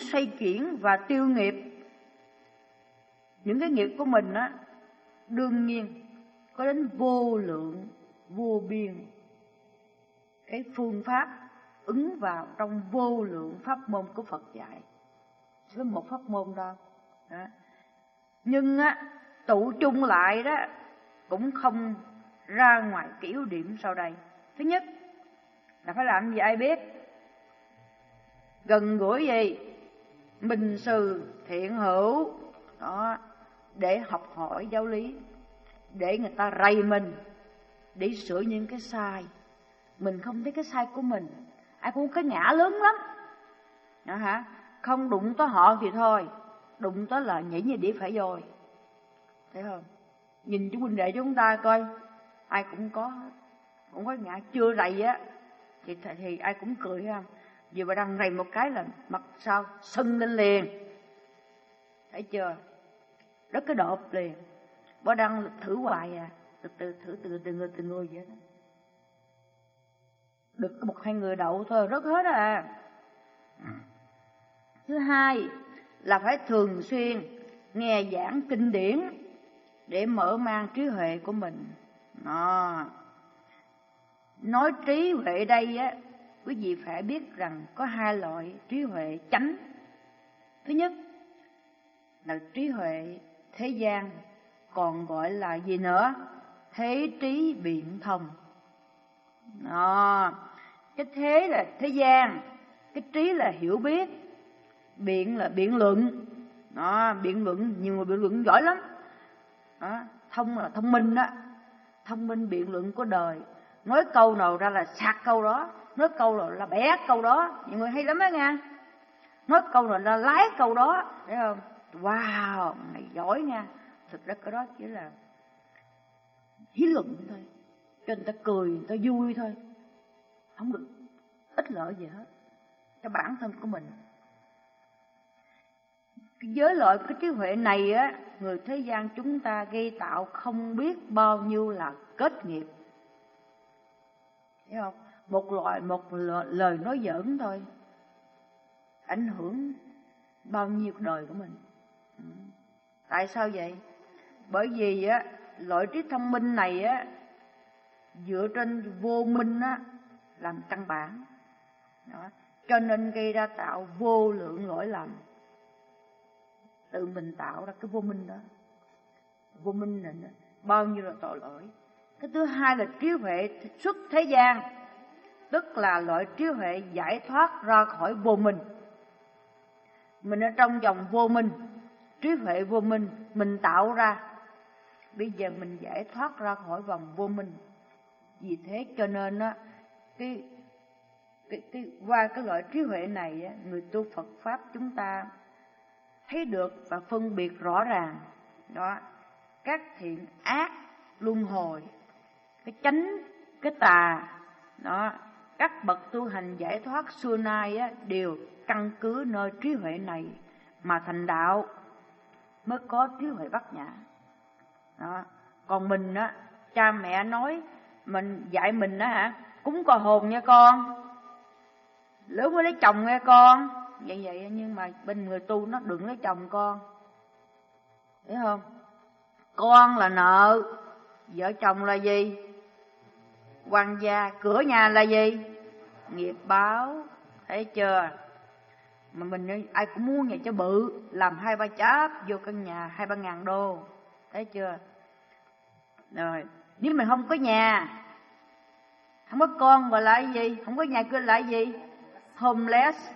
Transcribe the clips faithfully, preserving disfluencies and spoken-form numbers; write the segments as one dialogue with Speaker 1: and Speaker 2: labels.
Speaker 1: xoay chuyển và tiêu nghiệp. Những cái nghiệp của mình á, đương nhiên có đến vô lượng, vô biên cái phương pháp ứng vào trong vô lượng pháp môn của Phật dạy. Với một pháp môn đâu đó. Nhưng á, tụ chung lại đó cũng không ra ngoài kiểu điểm sau đây. Thứ nhất là phải làm gì ai biết, gần gũi gì, minh sư thiện hữu đó, để học hỏi giáo lý, để người ta rầy mình, để sửa những cái sai. Mình không thấy cái sai của mình, ai cũng có cái ngã lớn lắm đó hả. Không đụng tới họ thì thôi, đụng tới là nhảy như đĩa phải rồi, thấy không? Nhìn chúng huynh đệ chúng ta coi, ai cũng có cũng có ngã. Chưa rầy á thì thì ai cũng cười không, vì bà đang rầy một cái là mặt sao sưng lên liền, thấy chưa? Rất cái đột liền. Bà đang thử hoài à, từ từ thử từ từ người từ người vậy đó. Được có một hai người đậu thôi rất hết à. Thứ hai là phải thường xuyên nghe giảng kinh điển để mở mang trí huệ của mình. Đó. Nói trí huệ đây á, quý vị phải biết rằng có hai loại trí huệ chánh. Thứ nhất là trí huệ thế gian, còn gọi là gì nữa? Thế trí biện thông. Đó. Cái thế là thế gian, cái trí là hiểu biết, biện là biện luận. Đó, biện luận, nhiều người biện luận giỏi lắm. Đó, thông là thông minh đó. Thông minh biện luận của đời. Nói câu nào ra là sạc câu đó, nói câu nào là bẻ câu đó. Nhiều người hay lắm đó nha. Nói câu nào là lái câu đó, thấy không? Wow, mày giỏi nha. Thực ra cái đó chỉ là hí luận thôi, cho người ta cười, người ta vui thôi, không được ích lợi gì hết cho bản thân của mình. Cái giới loại cái trí huệ này á, người thế gian chúng ta gây tạo không biết bao nhiêu là kết nghiệp, thấy không? Một loại một lời nói giỡn thôi ảnh hưởng bao nhiêu đời của mình. Tại sao vậy? Bởi vì á, loại trí thông minh này á, dựa trên vô minh á làm căn bản đó, cho nên gây ra tạo vô lượng lỗi lầm. Tự mình tạo ra cái vô minh đó. Vô minh này bao nhiêu là tội lỗi. Cái thứ hai là trí huệ xuất thế gian, tức là loại trí huệ giải thoát ra khỏi vô minh. Mình ở trong vòng vô minh, trí huệ vô minh mình tạo ra, bây giờ mình giải thoát ra khỏi vòng vô minh. Vì thế cho nên á, cái, cái, cái qua cái loại trí huệ này á, người tu Phật pháp chúng ta thấy được và phân biệt rõ ràng đó, các thiện ác luân hồi, cái chánh cái tà đó. Các bậc tu hành giải thoát xưa nay á, đều căn cứ nơi trí huệ này mà thành đạo, mới có trí huệ bát nhã đó. Còn mình á, cha mẹ nói mình dạy mình á hả, cúng cò hồn nha con, lớn mới lấy chồng nghe con, vậy vậy. Nhưng mà bên người tu nó đừng lấy chồng con, thấy không? Con là nợ, vợ chồng là gì? Quan gia. Cửa nhà là gì? Nghiệp báo, thấy chưa? Mà mình ai cũng muốn nhà cho bự, làm hai ba cháp vô căn nhà hai ba ngàn đô, thấy chưa? Rồi nếu mình không có nhà, không có con gọi là cái gì? Không có nhà kêu là cái gì? Homeless.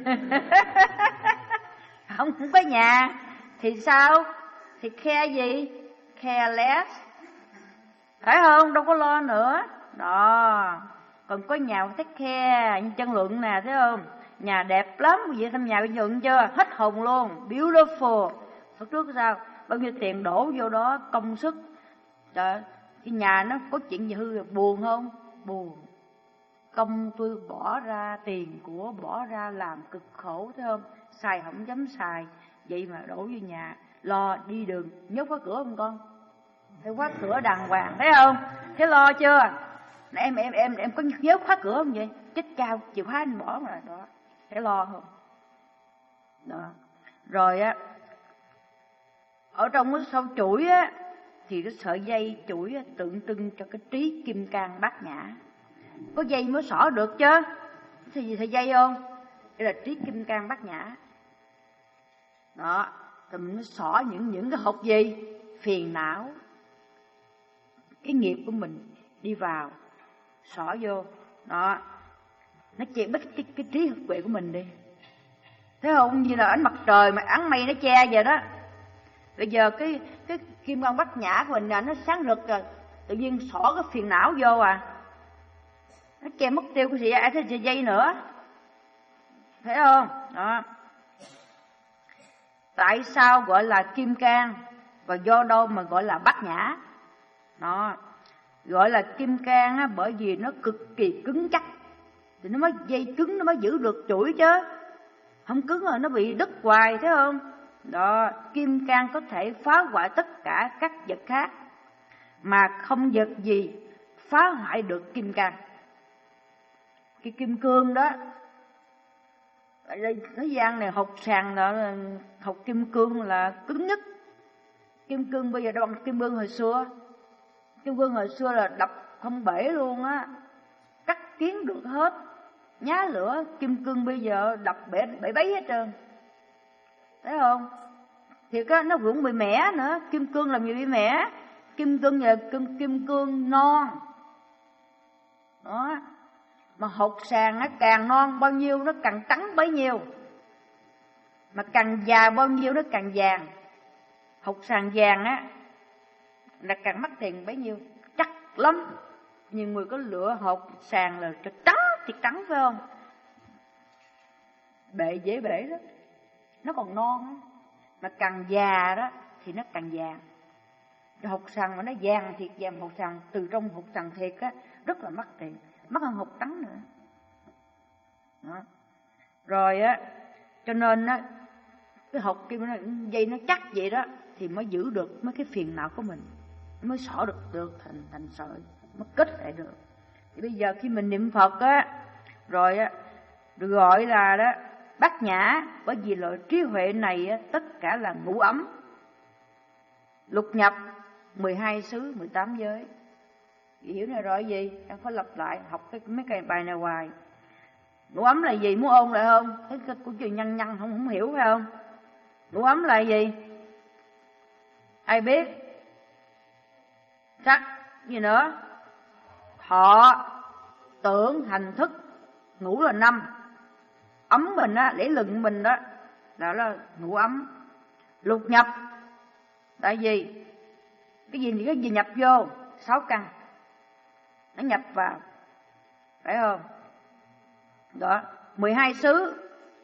Speaker 1: không, không có nhà thì sao? Thì care gì? Careless, phải không? Đâu có lo nữa đó. Còn có nhà thích care như chân lượng nè, thấy không? Nhà đẹp lắm, vậy thăm nhà chân lượng chưa? Hết hồn luôn, beautiful. Phật trước sao? Bao nhiêu tiền đổ vô đó, công sức. Trời, cái nhà nó có chuyện gì hư rồi buồn không? Buồn. Công tôi bỏ ra, tiền của bỏ ra làm cực khổ, thấy không? Xài không dám xài, vậy mà đổ vô nhà. Lo đi đường, nhốt khóa cửa không con? Phải khóa cửa đàng hoàng, thấy không? Thế lo chưa? Em em em em có nhớ khóa cửa không vậy? Chết cao, chìa khóa anh bỏ mà đó. Phải lo không? Đó. Rồi á, ở trong cái sâu chuỗi á, thì cái sợi dây chuỗi á, tượng trưng cho cái trí kim cang bát nhã. Có dây mới xỏ được chứ, thì gì sợi dây không? Đây là trí kim cang bát nhã. Đó, rồi mình mới xỏ những những cái hột gì? Phiền não, cái nghiệp của mình đi vào, xỏ vô. Đó, nó che bích cái, cái trí huệ của mình đi. Thấy không? Như là ánh mặt trời mà áng mây nó che vậy đó. Bây giờ cái cái kim cang bát nhã của mình là nó sáng rực rồi, tự nhiên xỏ cái phiền não vô à, nó che mất tiêu cái gì ai thấy sợi dây nữa. Thấy không? Đó. Tại sao gọi là kim cang và do đâu mà gọi là bát nhã? Đó. Gọi là kim cang á, bởi vì nó cực kỳ cứng chắc, thì nó mới dây cứng nó mới giữ được chuỗi chứ. Không cứng rồi nó bị đứt hoài, thấy không? Đó, kim cang có thể phá hoại tất cả các vật khác, mà không vật gì phá hoại được kim cang. Cái kim cương đó, ở đây thế gian này học sàn là học kim cương là cứng nhất. Kim cương bây giờ đâu bằng kim cương hồi xưa. Kim cương hồi xưa là đập không bể luôn á, cắt kiến được hết, nhá lửa. Kim cương bây giờ đập bể bể bấy hết trơn, thấy không? Thì cái nó cũng bị mẻ nữa. Kim cương làm gì bị mẻ? Kim cương là kim, kim cương non đó, mà hột sàn nó càng non bao nhiêu nó càng trắng bấy nhiêu, mà càng già bao nhiêu nó càng vàng. Hột sàn vàng á là càng mắc tiền bấy nhiêu, chắc lắm. Nhiều người có lựa hột sàn là cho trắng thì trắng, phải không? Bể dễ bể đó, nó còn non á, mà càng già đó thì nó càng vàng. Hột sàn mà nó vàng thiệt, vàng hột sàn từ trong hột sàn thiệt á, rất là mắc tiền, mắc hơn hột trắng nữa. Đó. Rồi á, cho nên á, cái hột kim nó dây nó chắc vậy đó thì mới giữ được mấy cái phiền não của mình, mới xỏ được được thành thành sợi, mới kết lại được. Thì bây giờ khi mình niệm Phật á, rồi á, được gọi là đó bát nhã, bởi vì loại trí huệ này á, tất cả là ngũ ấm, lục nhập, mười hai xứ, mười tám giới. Chị hiểu này rồi gì? Em phải lặp lại học cái mấy cái bài này hoài. Ngũ ấm là gì? Muốn ôn lại không? Thấy cái của chị nhăn nhăn không không hiểu phải không? Ngũ ấm là gì? Ai biết? Sắc gì nữa? Thọ, tưởng, hành, thức. Ngũ là năm. Ấm mình á, để lừng mình đó, đó là ngũ ấm. Lục nhập tại vì cái gì cái gì nhập vô? Sáu căn nó nhập vào, phải không? Đó, mười hai xứ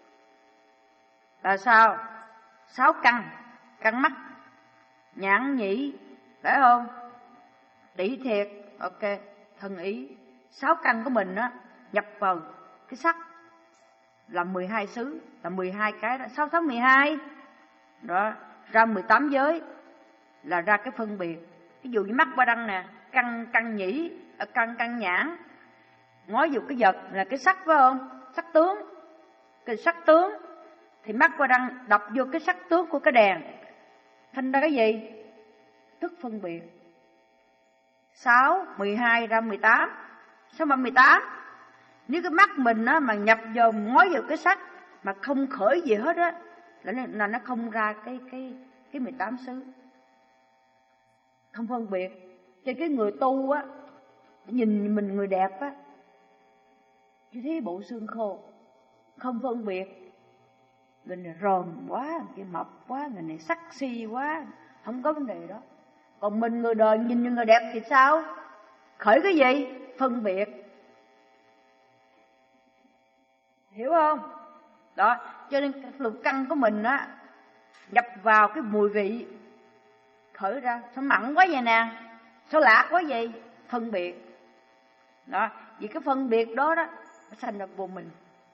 Speaker 1: là sao? Sáu căn, căn mắt, nhãn nhĩ, phải không? Tỷ thiệt, ok, thân ý. Sáu căn của mình á nhập vào cái sắc là mười hai xứ, là mười hai cái đó, sáu sáu mười hai. Đó, ra mười tám giới là ra cái phân biệt. Ví dụ như mắt ba đăng nè, căn căn nhĩ, căn căn nhãn, ngó vào cái vật là cái sắc, phải không? Sắc tướng. Cái sắc tướng thì mắt qua đăng đọc vô cái sắc tướng của cái đèn, thành ra cái gì? Thức phân biệt. Sáu, mười hai ra mười tám. Sao mà mười tám? Nếu cái mắt mình á mà nhập vào ngó vào cái sắc mà không khởi gì hết á, là nó, là nó không ra cái cái cái mười tám xứ. Không phân biệt. Cho cái người tu á, nhìn mình người đẹp á, chỉ thấy bộ xương khô, không phân biệt. Người này rồm quá, người kia mập quá, người này sắc si quá, không có vấn đề đó. Còn mình người đời nhìn người đẹp thì sao? Khởi cái gì? Phân biệt. Hiểu không? Đó, cho nên cái lục căn của mình á nhập vào cái mùi vị, khởi ra sao mặn quá vậy nè, sao lạ quá vậy? Phân biệt. Đó, vì cái phân biệt đó đó nó sanh ra vô mình,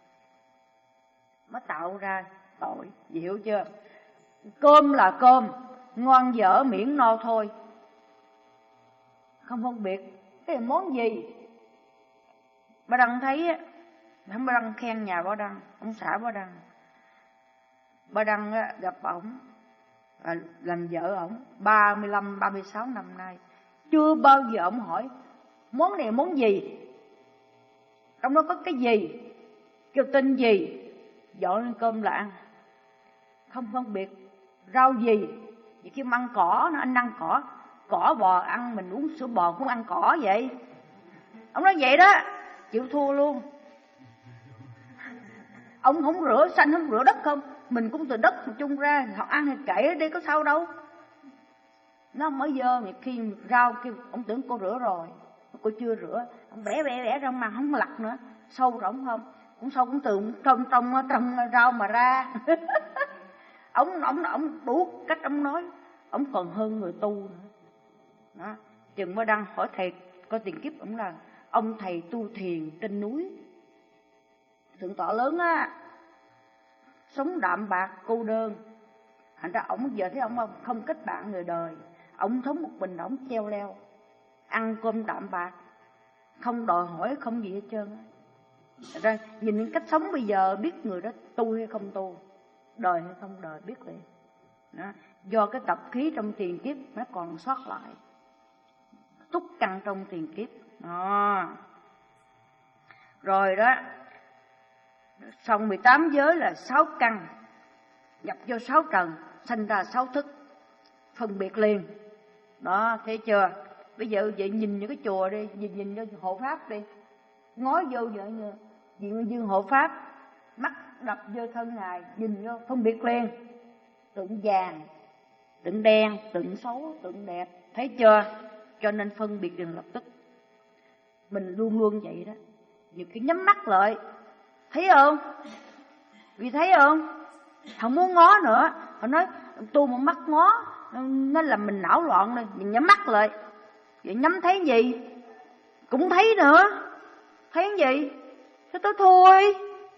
Speaker 1: nó tạo ra tội, hiểu chưa? Cơm là cơm, ngon dở miễn no thôi, không phân biệt cái món gì. Ba Đăng thấy á, không Ba Đăng khen nhà Ba Đăng, ông xã Ba Đăng, Ba Đăng á, gặp ổng à, làm vợ ổng ba mươi lăm ba mươi sáu năm nay, chưa bao giờ ổng hỏi món này món gì, trong đó có cái gì, kêu tên gì, dọn lên cơm là ăn, không phân biệt rau gì. Vì khi ăn cỏ nó, anh ăn cỏ, cỏ bò ăn, mình uống sữa bò cũng ăn cỏ vậy. Ông nói vậy đó, chịu thua luôn. Ông không rửa xanh, không rửa đất không, mình cũng từ đất chung ra, họ ăn thì kệ đi có sao đâu. Nó mới dơ, khi rau kêu ông tưởng cô rửa rồi, cô chưa rửa, ông bẻ bẻ bẻ trong mặt không lặt nữa, sâu rỗng không, cũng sâu cũng từ trong trong trong rau mà ra. ông ông ông đủ cách ông nói, ông còn hơn người tu nữa. Đó, chừng mới Đăng hỏi thầy có tiền kiếp, ông là ông thầy tu thiền trên núi Thượng Tọa lớn á, sống đạm bạc cô đơn. Thành ra ổng giờ thấy ông không kết bạn người đời, ổng thống một mình, ổng treo leo, ăn cơm đạm bạc, không đòi hỏi không gì hết trơn. Thật ra nhìn những cách sống bây giờ biết người đó tu hay không tu, đời hay không đời biết liền. Đó, do cái tập khí trong tiền kiếp nó còn sót lại, túc căn trong tiền kiếp. Đó. Rồi đó, xong mười tám giới là sáu căn, nhập vô sáu trần, sanh ra sáu thức, phân biệt liền. Đó, thấy chưa? Bây giờ vậy nhìn những cái chùa đi, nhìn nhìn vô hộ pháp đi, ngó vô vậy như diện dương hộ pháp, mắt đập vô thân ngài, nhìn vô phân biệt liền. Tượng vàng, tượng đen, tượng xấu, tượng đẹp, thấy chưa? Cho nên phân biệt liền lập tức. Mình luôn luôn vậy đó, nhiều cái nhắm mắt lại, thấy không? Vì thấy không? Không muốn ngó nữa. Họ nói tu một mắt ngó, nó làm mình não loạn rồi. Mình nhắm mắt lại, vậy nhắm thấy gì? Cũng thấy nữa. Thấy gì? Thấy tối thui,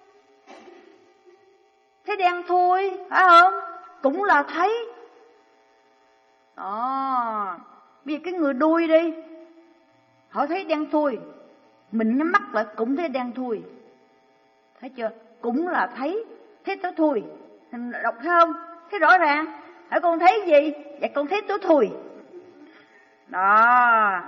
Speaker 1: thấy đen thui, phải không? Cũng là thấy. Đó. Bây giờ cái người đuôi đi, họ thấy đen thui, mình nhắm mắt lại cũng thấy đen thui, thấy chưa? Cũng là thấy, thấy tối thui. Đọc thấy không? Thấy rõ ràng. Hỏi con thấy gì? Dạ con thấy tối thui. Đó.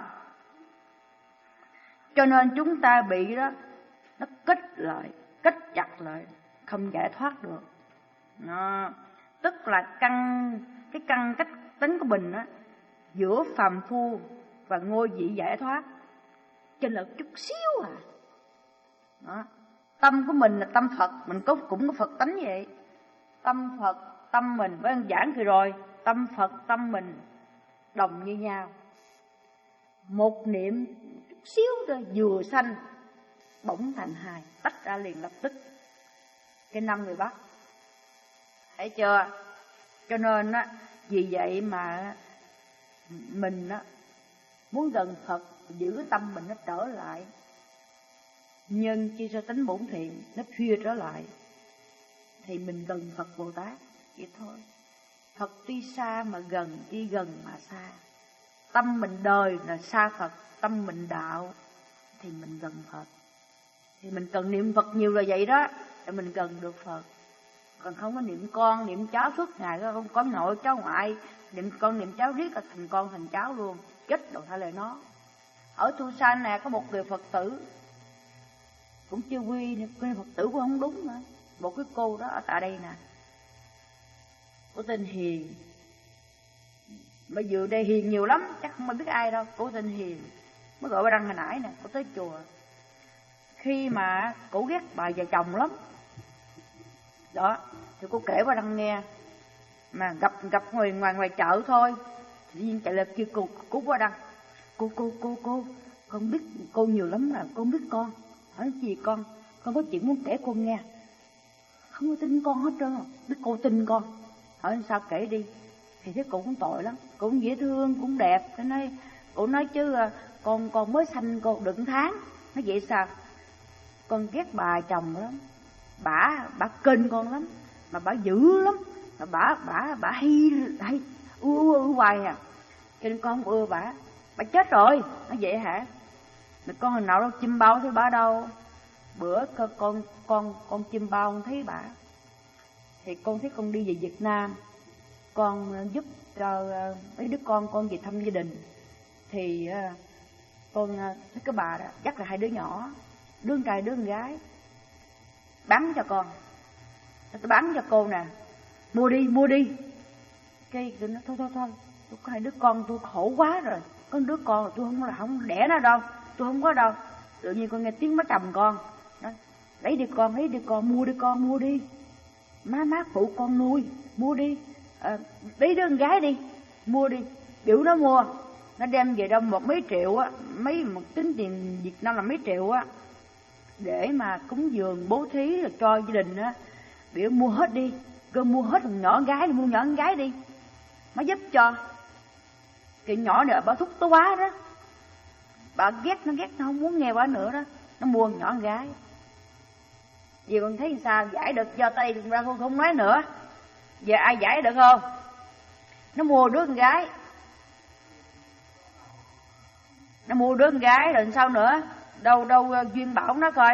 Speaker 1: Cho nên chúng ta bị đó, nó kết lại, kết chặt lại, không giải thoát được. Đó. Tức là căn, cái căn cách tính của mình đó, giữa phàm phu và ngôi vị giải thoát chênh lệch chút xíu à. Đó. Tâm của mình là tâm Phật, mình có cũng có Phật tánh vậy. Tâm Phật, tâm mình, với anh giảng thì rồi, tâm Phật, tâm mình đồng như nhau. Một niệm chút xíu thôi, vừa sanh bỗng thành hai, tách ra liền lập tức. Cái năm người Bắc, thấy chưa? Cho nên á, vì vậy mà mình á, muốn gần Phật, giữ cái tâm mình nó trở lại nhân chi cho tính bổn thiện, nó phi trở lại, thì mình gần Phật Bồ Tát vậy thôi. Phật tuy xa mà gần, tuy gần mà xa. Tâm mình đời là xa Phật, tâm mình đạo thì mình gần Phật. Thì mình cần niệm Phật nhiều là vậy đó, để mình gần được Phật. Còn không có niệm con, niệm cháu suốt ngày, không có nội cháu ngoại, niệm con niệm cháu riết là thành con thành cháu luôn, chết đầu thai lời nó. Ở Thu San nè có một người Phật tử, cũng chưa quy, cái Phật tử cũng không đúng nữa. Một cái cô đó ở tại đây nè, cô tên Hiền, mà vừa đây Hiền nhiều lắm, chắc không ai biết ai đâu. Cô tên Hiền, mới gọi Ba Đăng hồi nãy nè, cô tới chùa. Khi mà cổ ghét bà già chồng lắm, đó, thì cô kể Ba Đăng nghe. Mà gặp gặp ngoài ngoài ngoài chợ thôi, tự nhiên chạy lên kêu cô cứu Ba Đăng. Cô cô cô cô, con biết cô nhiều lắm là con biết con. Hỏi gì con? Con có chuyện muốn kể cô nghe. Không có tin con hết trơn, biết cô tin con. Hỏi sao kể đi. Thì thấy cô cũng tội lắm, cô cũng dễ thương, cũng đẹp. Cái nói, cô nói chứ con con mới sanh cô đựng tháng. Nói vậy sao? Con ghét bà chồng lắm, bả bả kênh con lắm, mà bả dữ lắm, mà bả bả bả hay hay ưa ưa ưa hoài à. Cho nên con không ưa bả. Bà chết rồi. Nói vậy hả? Mà con hồi nào đâu chim bao thấy bả đâu. Bữa con con con chim bao không thấy bả. thì con thấy con đi về Việt Nam, con giúp cho mấy đứa con con về thăm gia đình. Thì con thấy cái bà đó chắc là hai đứa nhỏ, đứa con trai đứa con gái, bán cho con. Tôi bán cho cô nè, mua đi mua đi. Cái tôi nói thôi thôi thôi, tôi có hai đứa con tôi khổ quá rồi, có đứa con là tôi không là không đẻ nó đâu, tôi không có đâu. Tự nhiên con nghe tiếng má chồng con nói, lấy đi con, lấy đi con, mua đi con, mua đi, má má phụ con nuôi, mua đi, à, lấy đứa con gái đi, mua đi. Biểu nó mua, nó đem về đâu một mấy triệu á, mấy một tính tiền Việt Nam là mấy triệu á, để mà cúng dường bố thí là cho gia đình á. Biểu mua hết đi, cơ mua hết thằng nhỏ gái đi, mua nhỏ con gái đi, má giúp cho. Cái nhỏ này bà thúc tối quá đó, bà ghét nó ghét nó không muốn nghe quá nữa đó, nó mua nhỏ con gái. Vì con thấy sao giải được cho tay ra, con không nói nữa. Giờ ai giải được không? Nó mua đứa con gái, nó mua đứa con gái rồi sao nữa? Đâu đâu duyên bảo nó coi.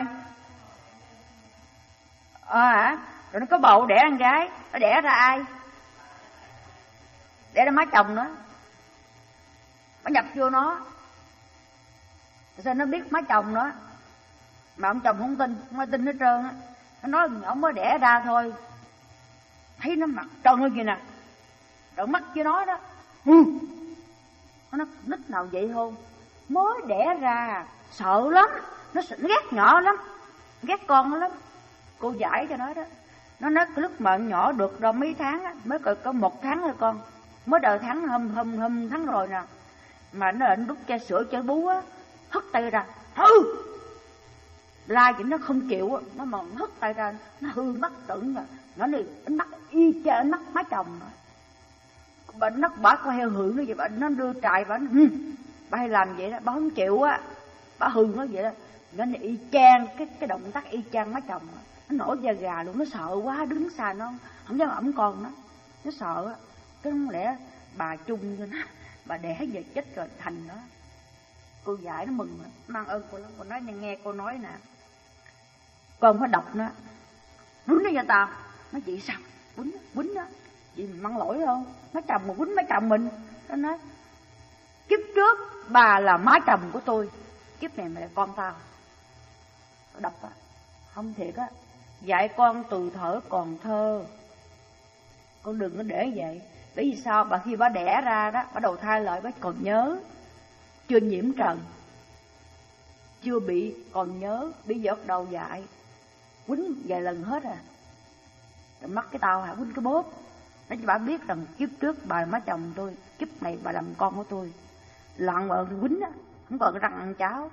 Speaker 1: Ờ à, hả? Rồi nó có bầu đẻ con gái, nó đẻ ra ai? Đẻ ra má chồng nó, nó nhập vô nó. Sao nó biết má chồng nó? Mà ông chồng không tin, không ai tin hết trơn á. Nó nói ông mới đẻ ra thôi. Thấy nó mặt tròn như vậy nè, trợn mắt với nó đó. Ừ. Nó nít nào vậy không? Mới đẻ ra, sợ lắm, nó, nó ghét nhỏ lắm, ghét con nó lắm. Cô giải cho nó đó. Nó nói cái lúc mà nhỏ được đâu mấy tháng á, mới có, có một tháng thôi con, mới đợi tháng hôm hôm hôm tháng rồi nè, mà nó định đút chai sữa chai bú á, hất tay ra, hư, la chỉ nó không chịu á, nó mà hất tay ra, nó hư mắt tưởng rồi, nó này ánh mắt y chang ánh mắt má chồng rồi. Bà nó bà có heo hưởng nó vậy, bà nó đưa trại bà, nó, ừ, bà hay làm vậy đó, bà không chịu á, bà hư nó vậy đó, nó này y chang cái cái động tác y chang má chồng rồi. Nó nổi da gà luôn, nó sợ quá, đứng xa nó không dám ẵm con nó, nó sợ á. Cái không lẽ bà chung cho nó, bà đẻ về chết rồi thành nó. Cô giải nó mừng rồi, mang ơn cô lắm. Cô nói nghe cô nói nè, con phải đọc nó, quýnh nó cho tao. Nói chị sao quýnh quýnh nó, chị mình mang lỗi không? Má chồng mà quýnh má chồng mình. Nó nói kiếp trước bà là má chồng của tôi, kiếp này mày là con tao. Cô đọc á, không thiệt á. Dạy con từ thở còn thơ, con đừng có để vậy. Bởi vì sao? Bà khi bà đẻ ra đó, bà đầu thai lại bà còn nhớ, chưa nhiễm trần, chưa bị, còn nhớ. Bây giờ bắt đầu dạy, quýnh vài lần hết à. Rồi mắc cái tao hả, quýnh cái bóp. Nói cho bà biết rằng kiếp trước bà là má chồng tôi, kiếp này bà làm con của tôi. Loạn vợ thì quýnh á, không còn răng ăn cháo,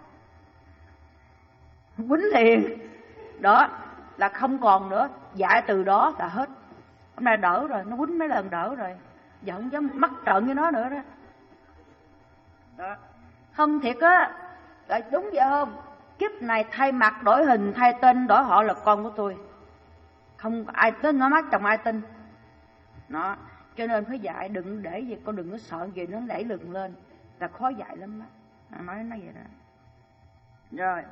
Speaker 1: quýnh liền. Đó là không còn nữa, dạy từ đó là hết. Hôm nay đỡ rồi, nó quýnh mấy lần đỡ rồi, giờ không dám mắc trợn với nó nữa đó. Đó. Không thiệt á, là đúng vậy không? Kiếp này thay mặt đổi hình, thay tên đổi họ là con của tôi. Không ai tên nó mắc chồng ai tin. Đó, cho nên phải dạy, đừng để gì, con đừng có sợ gì nó đẩy lừng lên, là khó dạy lắm á. Nói nó vậy đó. Rồi.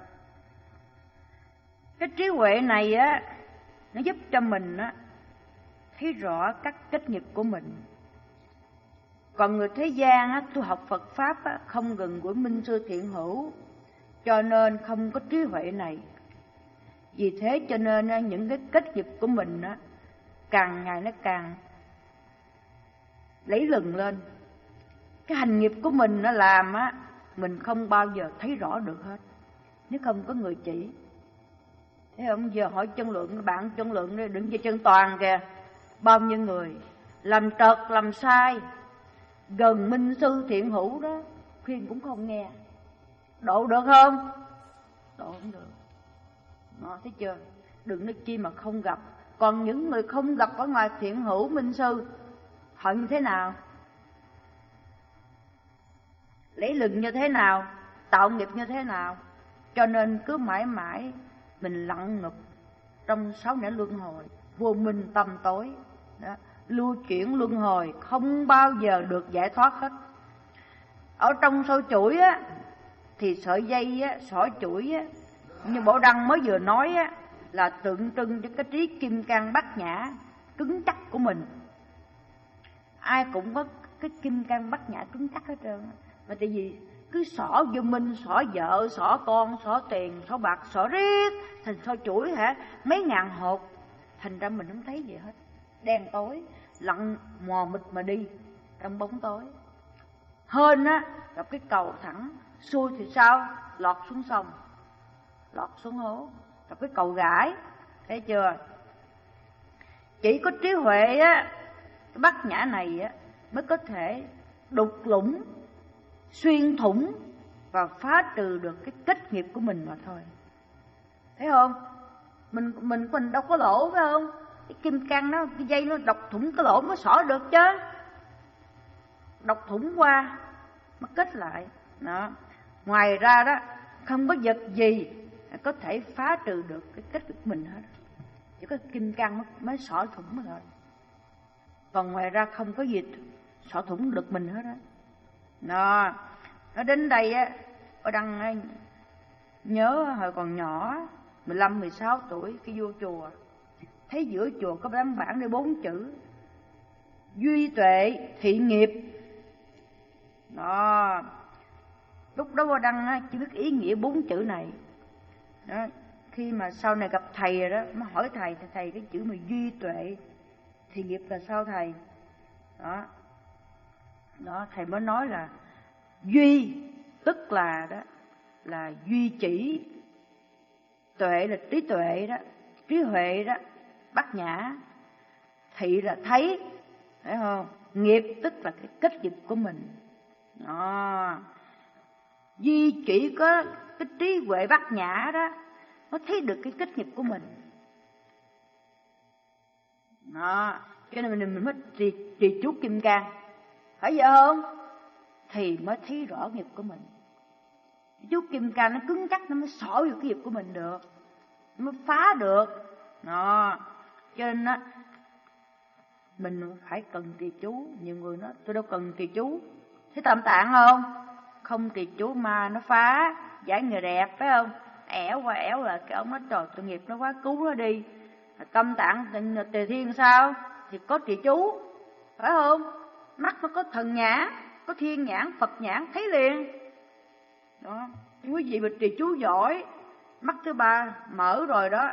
Speaker 1: Cái trí huệ này á, nó giúp cho mình á thấy rõ các trách nhiệm của mình. Còn người thế gian á, tu học Phật Pháp á, không gần gũi minh sư thiện hữu, cho nên không có trí huệ này. Vì thế cho nên á, những cái kết nghiệp của mình á, càng ngày nó càng lấy lừng lên. Cái hành nghiệp của mình nó làm á, mình không bao giờ thấy rõ được hết, nếu không có người chỉ. Thế không, giờ hỏi chân lượng, bạn chân lượng đi, đừng chơi chân toàn kìa. Bao nhiêu người làm trật, làm sai, gần minh sư thiện hữu đó, khuyên cũng không nghe. Độ được không? Độ không được. Đó, thấy chưa? Đừng nói chi mà không gặp. Còn những người không gặp ở ngoài thiện hữu minh sư, họ như thế nào? Lấy lừng như thế nào? Tạo nghiệp như thế nào? Cho nên cứ mãi mãi mình lặn ngục trong sáu nẻo luân hồi, vô minh tăm tối đó, lưu chuyển luân hồi, không bao giờ được giải thoát hết. Ở trong sâu chuỗi á, thì sợi dây á, sỏi chuỗi á, như Bộ Đăng mới vừa nói á, là tượng trưng cho cái trí kim cang bát nhã, cứng chắc của mình. Ai cũng có cái kim cang bát nhã cứng chắc hết trơn. Mà tại vì cứ xỏ vô minh, xỏ vợ, xỏ con, xỏ tiền, xỏ bạc, xỏ riết, thành xỏ chuỗi hả, mấy ngàn hột. Thành ra mình không thấy gì hết, đen tối, lặng mò mịt mà đi trong bóng tối. Hên á, gặp cái cầu thẳng, xuôi thì sao? Lọt xuống sông, lọt xuống hố. Gặp cái cầu gãi, thấy chưa? Chỉ có trí huệ á, cái bát nhã này á, mới có thể đục lũng, xuyên thủng và phá trừ được cái kết nghiệp của mình mà thôi. Thấy không? Mình mình mình đâu có lỗ, phải không? Cái kim cang nó, cái dây nó độc thủng cái lỗ mới xỏ được chứ. Độc thủng qua mới kết lại. Đó. Ngoài ra đó, không có vật gì có thể phá trừ được cái kết nghiệp của mình hết. Chỉ có kim cang mới xỏ thủng mà thôi. Còn ngoài ra không có gì xỏ thủng được mình hết á. Đó. Nó đến đây á, có đăng nhớ hồi còn nhỏ, mười lăm, mười sáu tuổi, cái vô chùa, thấy giữa chùa có tấm bảng để bốn chữ: duy tuệ thị nghiệp. Đó. Lúc đó đăng á, chỉ biết ý nghĩa bốn chữ này. Đó. Khi mà sau này gặp thầy rồi đó, mới hỏi thầy, thì thầy cái chữ mà duy tuệ thị nghiệp là sao thầy? Đó. Đó, thầy mới nói là duy tức là đó là duy chỉ, tuệ là trí tuệ đó, trí huệ đó, bát nhã, thị là thấy, thấy không? Nghiệp tức là cái kết nghiệp của mình. Đó. Duy chỉ có cái trí huệ bát nhã đó mới thấy được cái kết nghiệp của mình. Đó. Cho nên mình, mình mới trì, trì chú kim cang, phải vậy không? Thì mới thấy rõ nghiệp của mình. Chú kim cang nó cứng chắc, nó mới xỏ vô cái nghiệp của mình được, nó mới phá được. Đó. Cho nên á, mình phải cần trì chú. Nhiều người nói tôi đâu cần trì chú. Thấy Tam Tạng không? Không trì chú mà nó phá. Giải người đẹp, phải không? Ẻo qua ẻo là cái ông nói trời, tội nghiệp nó quá, cứu nó đi. Tâm Tạng Tề Thiên sao? Thì có trì chú, phải không? Mắt nó có thần nhãn, có thiên nhãn, Phật nhãn, thấy liền. Đó. Quý vị mà trì chú giỏi, mắt thứ ba mở rồi đó,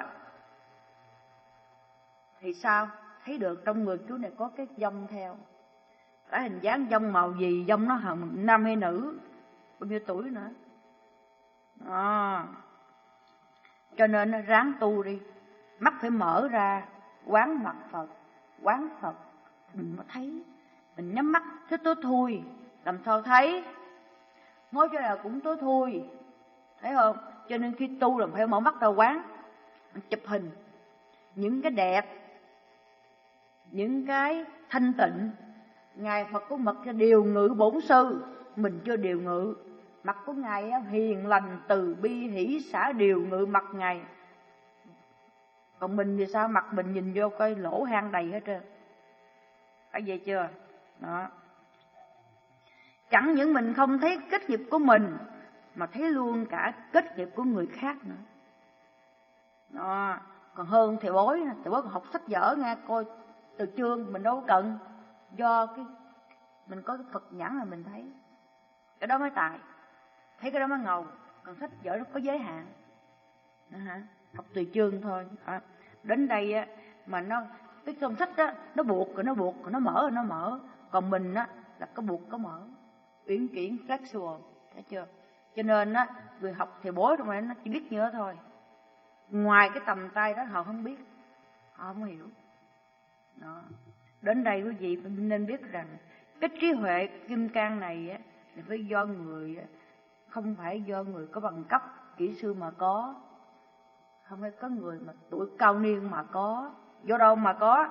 Speaker 1: thì sao? Thấy được trong người chú này có cái dông theo. Cái hình dáng dông màu gì, dông nó hồng nam hay nữ, bao nhiêu tuổi nữa. Đó. Cho nên nó ráng tu đi, mắt phải mở ra, quán mặt Phật, quán Phật mình mới thấy. Mình nhắm mắt thấy tối thui, làm sao thấy? Ngồi chỗ nào cũng tối thui, thấy không? Cho nên khi tu là phải mở mắt ra quán, chụp hình những cái đẹp, những cái thanh tịnh. Ngài Phật có mật cho điều ngự bổn sư, mình chưa điều ngự. Mặt của Ngài hiền lành từ bi hỷ xả điều ngự mặt Ngài. Còn mình thì sao? Mặt mình nhìn vô coi lỗ hang đầy hết trơn. Phải vậy chưa? Đó. Chẳng những mình không thấy kết nghiệp của mình, mà thấy luôn cả kết nghiệp của người khác nữa. Đó. Còn hơn thầy bói, thầy bói còn học sách vở nghe, coi từ chương mình đâu có cần. Do cái mình có cái Phật nhãn là mình thấy. Cái đó mới tài, thấy cái đó mới ngầu. Còn sách vở nó có giới hạn. Đó hả? Học từ chương thôi. À, đến đây á, mà nó cái trong sách đó, nó buộc rồi nó buộc, rồi nó mở rồi nó mở. Còn mình á là có buộc có mở, uyển chuyển flexible, thấy chưa? Cho nên á, người học thầy bói trong này nó chỉ biết như đó thôi. Ngoài cái tầm tay đó họ không biết, họ không hiểu. Đó. Đến đây quý vị nên biết rằng cái trí huệ kim cang này á, là phải do người, không phải do người có bằng cấp kỹ sư mà có, không phải có người mà tuổi cao niên mà có. Do đâu mà có?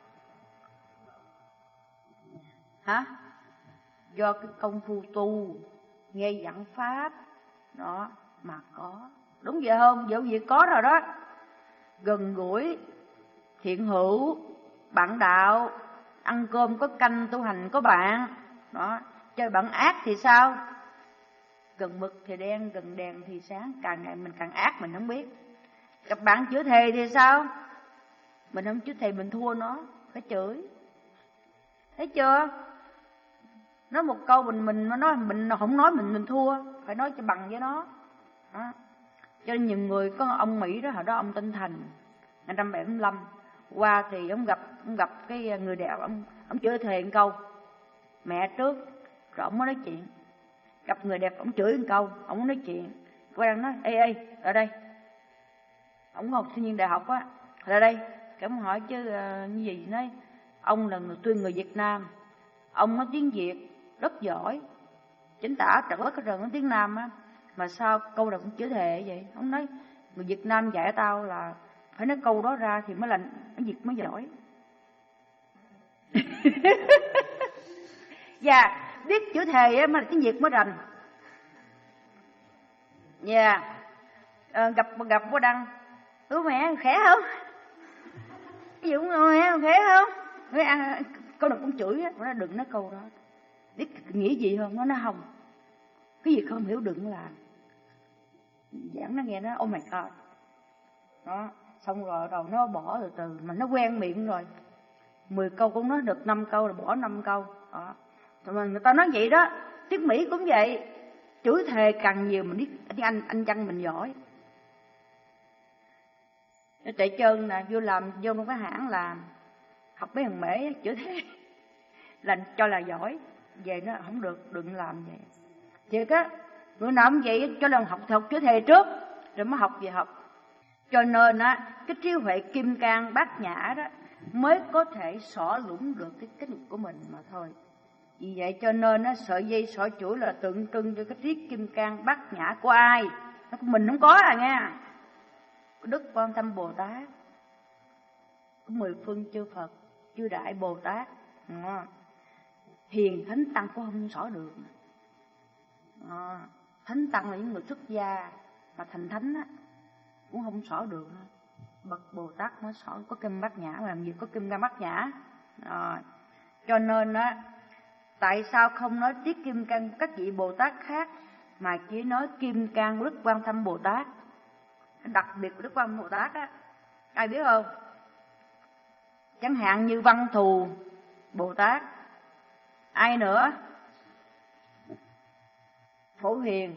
Speaker 1: Hả? Do cái công phu tu, nghe giảng pháp đó mà có. Đúng vậy không? Dẫu gì có rồi đó. Gần gũi, thiện hữu, bạn đạo, ăn cơm có canh, tu hành có bạn. Đó. Chơi bạn ác thì sao? Gần mực thì đen, gần đèn thì sáng. Càng ngày mình càng ác mình không biết. Gặp bạn chữa thề thì sao? Mình không chữa thề mình thua nó. phải chửi. Thấy chưa? Nói một câu mình mình nói mình không nói mình mình thua, phải nói cho bằng với nó. Đó. Cho nên nhiều người, có ông Mỹ đó, hồi đó ông tên Thành, năm trăm bảy mươi lăm qua thì ông gặp ông gặp cái người đẹp, ông ông chửi thề một câu mẹ trước, rồi ông mới nói chuyện. Gặp người đẹp ông chửi một câu, ông mới nói chuyện. Cô đang nói ê ê ở đây, ông học sinh viên đại học á, ở đây cái ông hỏi chứ uh, như gì, nói ông là người tuyên người Việt Nam, ông nói tiếng Việt rất giỏi, chính tả trật rất rần nói tiếng Nam á, mà sao câu nào cũng chửi thề vậy? Ông nói người Việt Nam dạy tao là phải nói câu đó ra thì mới là cái Việt mới giỏi. Dạ, biết chữ thề á mà tiếng Việt mới rành. Dạ, à, gặp gặp cô Đăng, ủa mẹ khỏe không? Cái gì cũng mẹ khỏe không? Nói ăn câu nào cũng chửi á, nó đừng nói câu đó. Biết nghĩ gì không? Nó nói không. Cái gì không hiểu đừng làm. Giảng nó nghe nó oh my god. Đó, xong rồi đầu nó bỏ từ từ mà nó quen miệng rồi. Mười câu cũng nói được năm câu rồi bỏ năm câu. Đó. Mà người ta nói vậy đó, tiếng Mỹ cũng vậy. Chửi thề càng nhiều mình biết tiếng Anh anh chăng mình giỏi. Chạy trơn nè, vô làm vô một cái hãng làm, học mấy thằng mễ chửi thề là cho là giỏi, về nó không được, đừng làm vậy. Thiệt á, người nào cũng vậy, cho lần học học chửi thề trước rồi mới học về học. Cho nên á, cái trí huệ kim cang bát nhã đó mới có thể xỏ lũng được cái kinh của mình mà thôi. Vì vậy cho nên á, sợi dây xỏ chuỗi là tượng trưng cho cái trí kim cang bát nhã của ai? Nó của mình không có à nghe. Đức Quan Tâm Bồ Tát, có mười phương chư Phật, chư Đại Bồ Tát, à, hiền thánh tăng cũng không xỏ được. À, thánh tăng là những người xuất gia mà thành thánh á, cũng không xỏ được. Bậc Bồ Tát mới xỏ, có kim bát nhã, mà làm gì có kim cang bát nhã. À, cho nên á, tại sao không nói tiết kim cang các vị Bồ Tát khác mà chỉ nói kim cang Đức Quan Tâm Bồ Tát? Đặc biệt của Đức Quan Bồ Tát á, ai biết không? Chẳng hạn như Văn Thù Bồ Tát, ai nữa? Phổ Hiền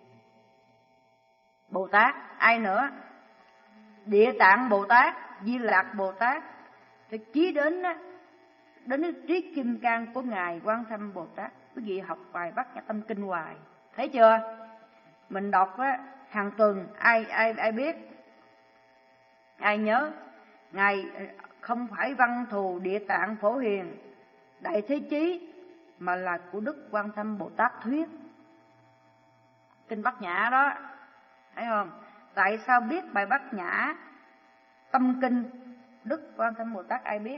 Speaker 1: Bồ Tát, ai nữa? Địa Tạng Bồ Tát, Di Lạc Bồ Tát. Phải chí đến á, đến cái trí kim cang của ngài Quan Tâm Bồ Tát. Quý vị học bài Bát Nhã Tâm Kinh hoài, thấy chưa? Mình đọc á, hàng tuần ai ai ai biết, ai nhớ? Ngài không phải Văn Thù, Địa Tạng, Phổ Hiền, Đại Thế Chí, mà là của Đức Quan Tâm Bồ Tát thuyết kinh Bát Nhã đó, thấy không? Tại sao biết bài Bát Nhã Tâm Kinh Đức Quan Tâm Bồ Tát ai biết?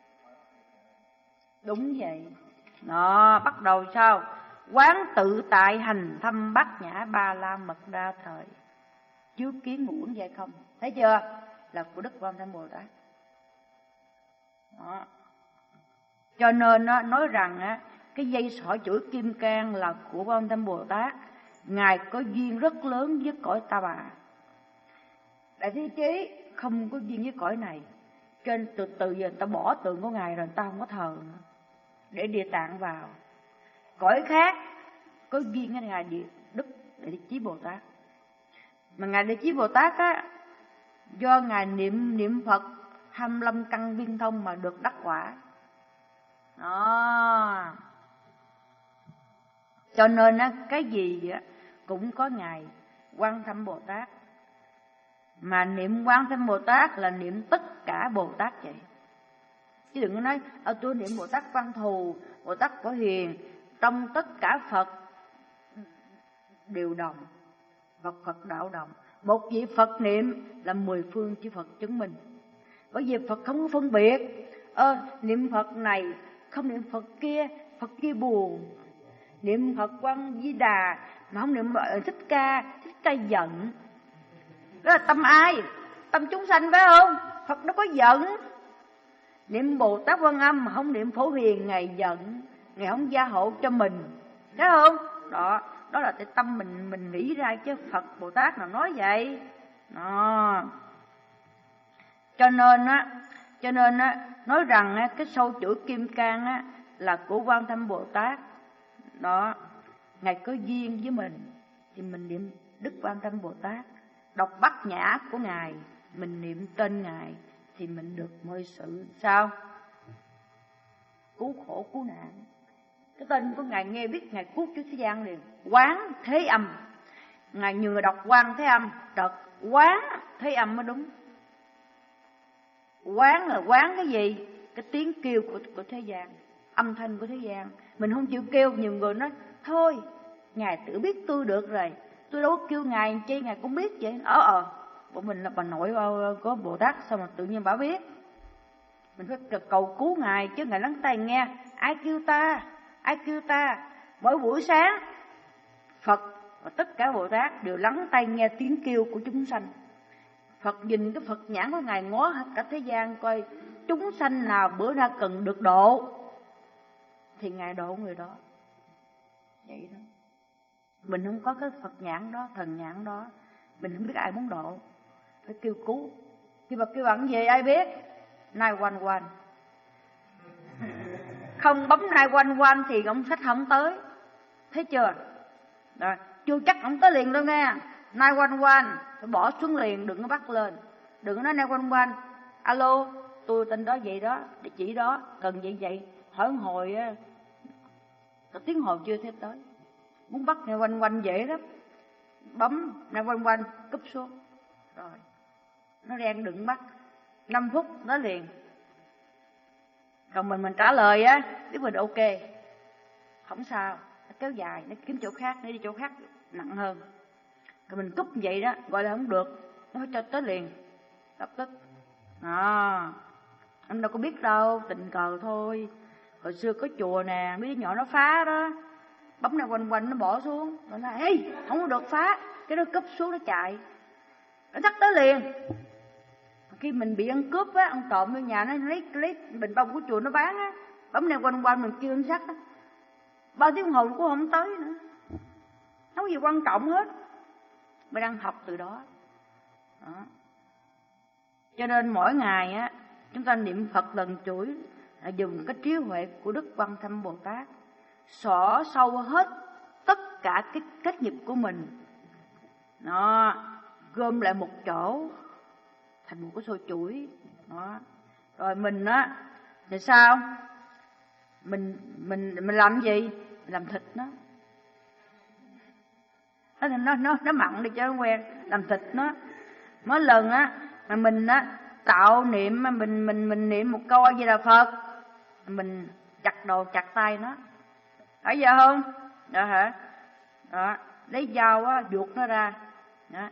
Speaker 1: Đúng vậy. Đó, bắt đầu sao? Quán tự tại hành thâm Bát Nhã Ba La Mật Đa Thời, chiếu kiến ngũ uẩn vậy không? Thấy chưa? Là của Đức Quan Tâm Bồ Tát. Đó. Cho nên nó nói rằng á, cái dây sỏi chuỗi kim cang là của Quan Tâm Bồ Tát. Ngài có duyên rất lớn với cõi Ta Bà. Đại Thế Chí không có duyên với cõi này, cho nên từ từ giờ người ta bỏ tượng của ngài rồi, người ta không có thờ nữa, để Địa Tạng vào. Cõi khác có duyên với ngài Địa Đức Đại Thế Chí Bồ Tát. Mà ngài Đại Thế Chí Bồ Tát á, do ngài niệm niệm Phật hai mươi lăm căn viên thông mà được đắc quả. Đó. Cho nên á, cái gì á cũng có ngài Quan Tâm Bồ Tát. Mà niệm Quan Tâm Bồ Tát là niệm tất cả Bồ Tát vậy. Chứ đừng có nói ở tôi niệm Bồ Tát Văn Thù, Bồ Tát Phổ Hiền. Trong tất cả Phật đều đồng, Phật Phật đạo đồng. Một vị Phật niệm là mười phương chư Phật chứng minh. Bởi vì Phật không có phân biệt. Ơ, niệm Phật này không niệm Phật kia, Phật kia buồn. Niệm Phật Quan Di Đà mà không niệm Thích Ca, Thích Ca giận. Đó là tâm ai? Tâm chúng sanh phải không? Phật nó có giận. Niệm Bồ Tát Quan Âm mà không niệm Phổ Hiền, Ngài giận, Ngài không gia hộ cho mình, thấy không? Đó, đó là cái tâm mình mình nghĩ ra, chứ Phật Bồ Tát nào nói vậy. Đó. Cho nên á, Cho nên á, nói rằng á, cái sâu chuỗi kim cang á, là của Quan Thế Âm Bồ Tát. Đó, Ngài có duyên với mình thì mình niệm Đức Quan Thế Âm Bồ Tát. Đọc Bát Nhã của Ngài, mình niệm tên Ngài thì mình được mọi sự sao? Cứu khổ cứu nạn. Cái tên của Ngài nghe biết Ngài cứu trước thế gian liền. Quán Thế Âm. Ngài nhờ đọc Quan Thế Âm, đọc Quán Thế Âm mới đúng. Quán là quán cái gì? Cái tiếng kêu của, của thế gian, âm thanh của thế gian. Mình không chịu kêu, nhiều người nói thôi, Ngài tự biết tôi được rồi, tôi đâu có kêu Ngài chi, Ngài cũng biết vậy. Ờ ờ, bọn mình là bà nội có Bồ Tát, sao mà tự nhiên bà biết? Mình phải cầu cứu Ngài chứ, Ngài lắng tai nghe. Ai kêu ta? Ai kêu ta? Mỗi buổi sáng Phật và tất cả Bồ Tát đều lắng tai nghe tiếng kêu của chúng sanh. Phật nhìn cái Phật nhãn của Ngài ngó hết cả thế gian, coi chúng sanh nào bữa nay cần được độ thì Ngài độ người đó. Vậy đó. Mình không có cái Phật nhãn đó, thần nhãn đó, mình không biết ai muốn độ, phải kêu cứu. Khi mà kêu bằng gì ai biết? Nai quanh quanh. Không bấm nai quanh quanh thì ông sách không tới. Thấy chưa? Rồi, chưa chắc ông tới liền đâu nghe. Nai quanh quanh phải bỏ xuống liền, đừng có bắt lên. Đừng có nói nai quanh quanh. Alo, tôi tên đó vậy đó, địa chỉ đó, cần vậy vậy. Hỏi hồi á, có tiếng hồi chưa thấy tới. Muốn bắt nai quanh quanh dễ lắm. Bấm nai quanh quanh, cúp xuống. Rồi, nó đen đừng bắt. Năm phút nó liền. Còn mình mình trả lời á, biết mình ok, không sao, nó kéo dài, nó kiếm chỗ khác, nó đi chỗ khác nặng hơn. Còn mình cúp vậy đó, gọi là không được, nó phải cho tới liền, lập tức. À, anh đâu có biết đâu, tình cờ thôi. Hồi xưa có chùa nè, mấy đứa nhỏ nó phá đó, bấm này quanh quanh nó bỏ xuống, nó nói, ê, không có được phá, cái nó cúp xuống nó chạy, nó dắt tới liền. Khi mình bị ăn cướp á, ăn trộm vô nhà nó lấy lấy bình bông của chùa nó bán á, bấm này quanh quanh mình kêu anh sắt á, bao tiếng hồn cũng không tới nữa. Không có gì quan trọng hết. Mình đang học từ đó. Đó. Cho nên mỗi ngày á, chúng ta niệm Phật lần chuỗi là dùng cái trí huệ của Đức Quan Thế Âm Bồ Tát xỏ sâu hết tất cả cái kết nghiệp của mình. Nó gom lại một chỗ thành một cái xô chuỗi. Đó. Rồi mình á thì sao? Mình mình mình làm gì? Mình làm thịt nó. Nó nó nó nó mặn đi cho nó quen, làm thịt nó. Mỗi lần á mà mình á tạo niệm mà mình mình mình niệm một câu A Di Đà Phật, mình chặt đầu chặt tay nó. Phải giờ không? Đó hả? Đó, lấy dao á vuột nó ra. Đó.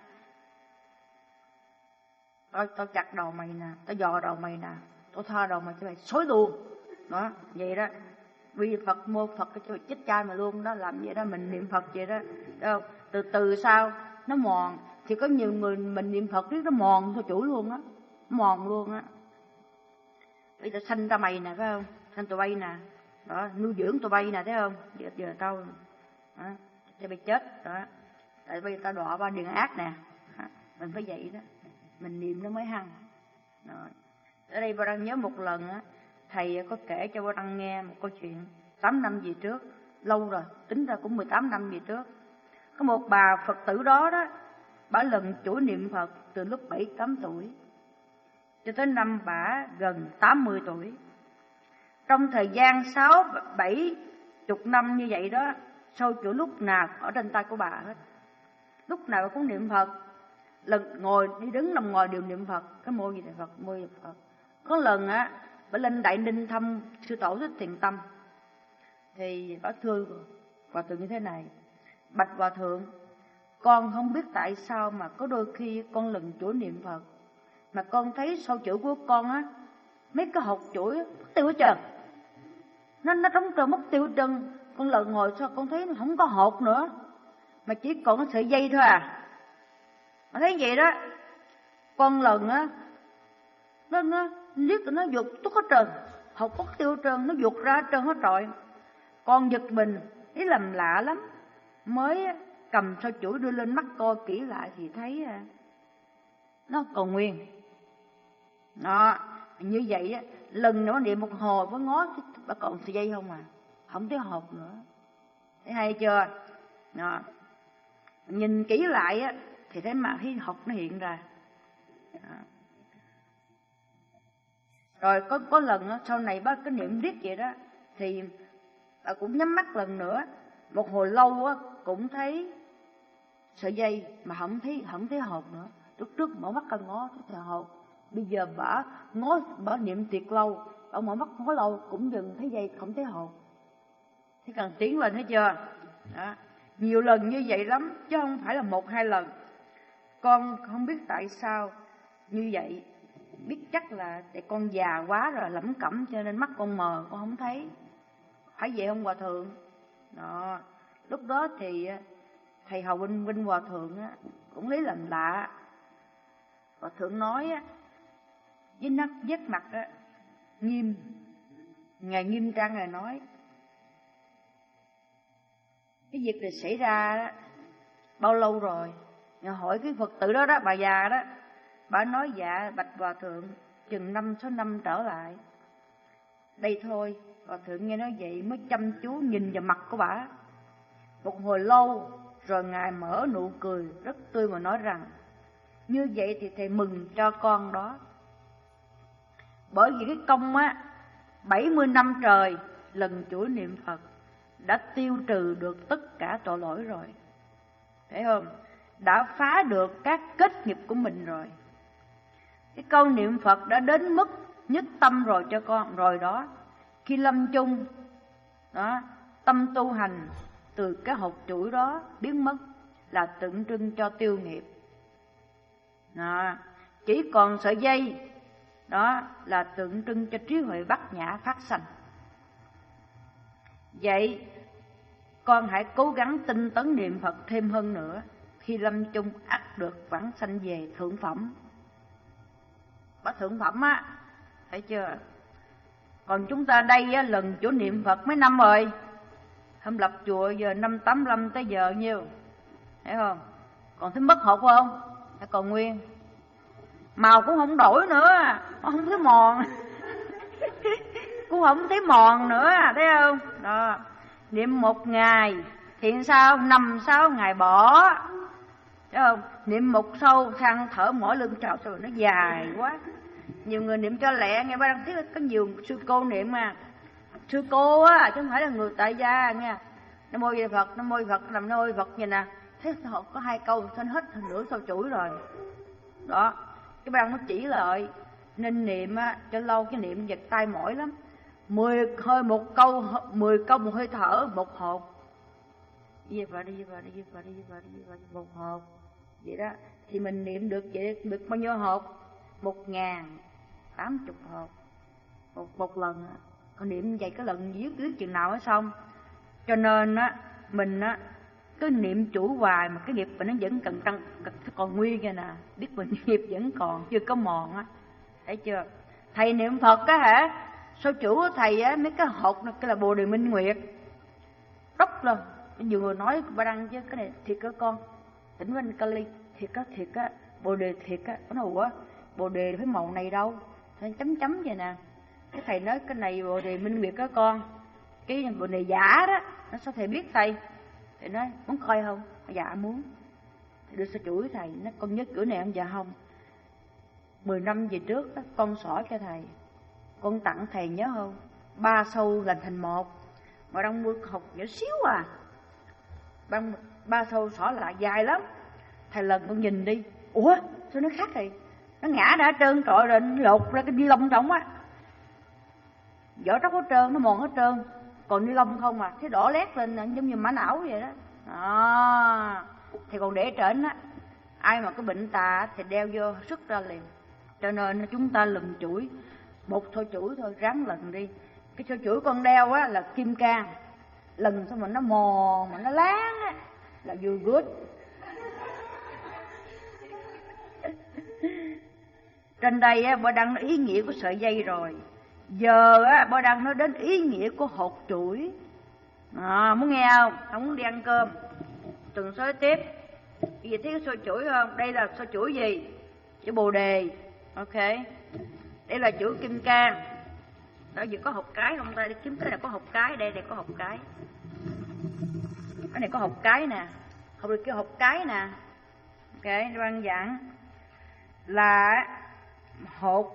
Speaker 1: Tao, tao chặt đầu mày nè, tao dò đầu mày nè, tao tha đầu mày cho mày xối luôn. Đó, vậy đó. Vì Phật mô Phật cho mày chết cha mày luôn đó, làm vậy đó, mình niệm Phật vậy đó. Đâu, từ từ sao nó mòn, thì có nhiều người mình niệm Phật riết nó mòn thôi chuỗi luôn á, mòn luôn á. Bây giờ sanh ra mày nè, phải không? Sanh tụi bay nè, đó, nuôi dưỡng tụi bay nè, thấy không? Giờ, giờ tao, đó, cho bay chết, đó. Tại bây giờ tao đọa ba đường ác nè, mình phải vậy đó. Mình niệm nó mới hăng. Rồi. Ở đây bà đang nhớ một lần á, thầy có kể cho bà đang nghe một câu chuyện tám năm về trước, lâu rồi, tính ra cũng mười tám năm về trước. Có một bà Phật tử đó đó, bà lần chuỗi niệm Phật từ lúc bảy tám tuổi cho tới năm bà gần tám mươi tuổi. Trong thời gian sáu bảy chục năm như vậy đó, sâu chuỗi lúc nào ở trên tay của bà hết. Lúc nào cũng niệm Phật. Lần ngồi đi đứng nằm ngồi đều niệm Phật, cái môi gì Phật, môi gì Phật. Có lần á, bà lên Đại Ninh thăm sư tổ Thích Thiện Tâm, thì bà thưa hòa thượng như thế này: bạch hòa thượng, con không biết tại sao mà có đôi khi con lần chuỗi niệm Phật mà con thấy sau chuỗi của con á, mấy cái hột chuỗi mất tiêu hết trơn, nó nó trống trơn mất tiêu hết trơn. Con lần ngồi sao con thấy nó không có hột nữa, mà chỉ còn cái sợi dây thôi à. Mà thấy vậy đó, con lần á, nó nó liếc nó giục tốt hết trơn, hột mất tiêu hết trơn, nó giục ra hết trơn hết trọi. Con giật mình, ý làm lạ lắm, mới cầm sao chuỗi đưa lên mắt coi kỹ lại thì thấy nó còn nguyên. Đó, Như vậy á, lần nữa niệm một hồi với ngó bà còn sợi dây không à, không thấy hột nữa. Thấy hay chưa? Đó. Nhìn kỹ lại á thì thấy mà thấy hột nó hiện ra. Đó. Rồi có có lần á, sau này bác cái niệm riết vậy đó thì bà cũng nhắm mắt lần nữa, một hồi lâu á cũng thấy sợi dây mà không thấy không thấy hột nữa. Lúc trước mở mắt ra ngó thấy hột, bây giờ bà ngó bà niệm thiệt lâu, bà mở mắt ngó lâu cũng dừng thấy dây không thấy hột. Thế cần tiến lên, thấy chưa? Đó. Nhiều lần như vậy lắm chứ không phải là một hai lần. Con không biết tại sao như vậy, biết chắc là tại con già quá rồi lẩm cẩm cho nên mắt con mờ, con không thấy. Phải vậy không hòa thượng? Đó. Lúc đó thì thầy Hầu Vinh Vinh hòa thượng á, cũng lấy làm lạ. Hòa thượng nói á, với nắp vết mặt á, nghiêm, ngài nghiêm trang ngài nói cái việc này xảy ra đó, bao lâu rồi? Ngài hỏi cái Phật tử đó đó, bà già đó, bà nói dạ bạch hòa thượng chừng năm sáu năm trở lại đây thôi. Hòa thượng nghe nói vậy mới chăm chú nhìn vào mặt của bà một hồi lâu, rồi ngài mở nụ cười rất tươi mà nói rằng như vậy thì thầy mừng cho con đó, bởi vì cái công á bảy mươi năm trời lần chuỗi niệm Phật đã tiêu trừ được tất cả tội lỗi rồi, thấy không? Đã phá được các kết nghiệp của mình rồi. Cái câu niệm Phật đã đến mức nhất tâm rồi cho con rồi đó. Khi lâm chung đó, tâm tu hành từ cái hột chuỗi đó biến mất là tượng trưng cho tiêu nghiệp. Đó. Chỉ còn sợi dây đó là tượng trưng cho trí huệ bát nhã phát sanh. Vậy con hãy cố gắng tinh tấn niệm Phật thêm hơn nữa, khi lâm chung ắt được vãng sanh về thượng phẩm. Bác thượng phẩm á, thấy chưa? Còn chúng ta đây á, lần chỗ niệm Phật mấy năm rồi, hôm lập chùa giờ năm tám lăm tới giờ nhiêu, thấy không? Còn thấy mất hột không? Hay còn nguyên? Màu cũng không đổi nữa, không thấy mòn cũng không thấy mòn nữa, thấy không? Đó. Niệm một ngày thì sao? Năm sáu ngày bỏ, thấy không? Niệm một sâu than thở mỏi lưng trào rồi nó dài quá. Nhiều người niệm cho lẹ, nghe ba đang thấy có nhiều sư cô niệm mà. Sư cô á, chứ không phải là người tại gia nha. Nam mô Di Phật, Nam mô Di Phật, Nam mô Di Phật vậy nè. Thế họ có hai câu thanh hết nửa sau chuỗi rồi. Đó, cái ban nó chỉ lại nên niệm á cho lâu, cái niệm giật tay mỏi lắm. Mười hơi một câu, mười câu một hơi thở, một hộp. Đi vào đi vào đi vào đi vào đi vào một hộp. Vậy đó, thì mình niệm được vậy được bao nhiêu hộp? Một ngàn tám chục hộp một, một lần. Còn niệm vậy cái lần viết viết chừng nào mới xong. Cho nên á mình á cứ niệm chủ hoài mà cái nghiệp mình nó vẫn cần tăng, còn nguyên vậy nè, biết mình nghiệp vẫn còn chưa có mòn á, thấy chưa? Thầy niệm Phật á hả, sao chủ của thầy á mấy cái hột này cái là Bồ Đề Minh Nguyệt đốc lên. Nhiều người nói ba đăng chứ cái này thiệt á con, Tỉnh Vinh Kali thiệt á, thiệt á, Bồ Đề thiệt á. Nó ủa Bồ Đề phải màu này đâu, phải chấm chấm vậy nè. Cái thầy nói cái này Bồ Đề Minh Nguyệt á con, cái Bồ Đề giả đó. Nó sao thầy biết thầy? Thầy nói muốn coi không? Dạ muốn. Thầy đưa sao chuỗi thầy, nó con nhớ cửa này không? Dạ không. Mười năm về trước đó, con xỏ cho thầy, con tặng thầy nhớ không? Ba sâu lành thành một, mà đang mua học nhỏ xíu à. Ba, ba sâu xỏ lại dài lắm. Thầy lần con nhìn đi, ủa sao nó khác thầy? Nó ngã đã trơn trọi rồi, nó lột ra cái ni lông trong á. Vỏ tróc hết trơn, nó mòn hết trơn, còn ni lông không à, thấy đỏ lét lên giống như mã não vậy đó. À, thì còn để trển á, ai mà có bệnh tà thì đeo vô sức ra liền. Cho nên chúng ta lần chuỗi, một thôi chuỗi thôi, ráng lần đi. Cái thôi chuỗi con đeo á là kim cang, lần xong mà nó mòn mà nó láng á là vừa good. Trên đây á Bo Đăng nói ý nghĩa của sợi dây rồi. Giờ á Bo Đăng nói đến ý nghĩa của hột chuỗi. À, muốn nghe không? Không muốn đi ăn cơm. Tuần sới tiếp. Bây giờ thấy cái xôi chuỗi không? Đây là xôi chuỗi gì? Chữ Bồ Đề. Ok. Đây là chữ kim cang. Đó, vừa có hộp cái không ta? Đi kiếm cái này có hộp cái, đây đây có hộp cái. Cái này có hộp cái nè, học được cái hộp cái nè. Ok, văn giảng là hộp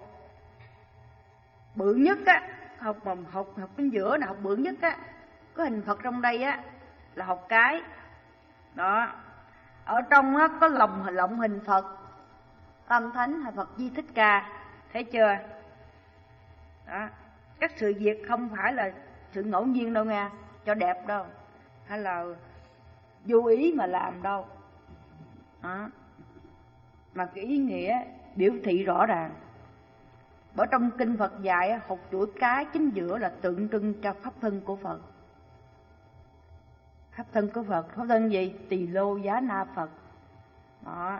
Speaker 1: bự nhất á, hộp hộp hộp, hộp bên giữa là hộp bự nhất á, có hình Phật trong đây á là hộp cái. Đó, ở trong á có lồng lộng hình Phật Tam Thánh hay Phật Di Thích Ca, thấy chưa? Đó, các sự việc không phải là sự ngẫu nhiên đâu nha, cho đẹp đâu, hay là vô ý mà làm đâu. Đó, mà cái ý nghĩa biểu thị rõ ràng. Bởi trong kinh Phật dạy hột chuỗi cái chính giữa là tượng trưng cho pháp thân của Phật. Pháp thân của Phật, pháp thân gì? Tỳ lô giá na Phật. Đó.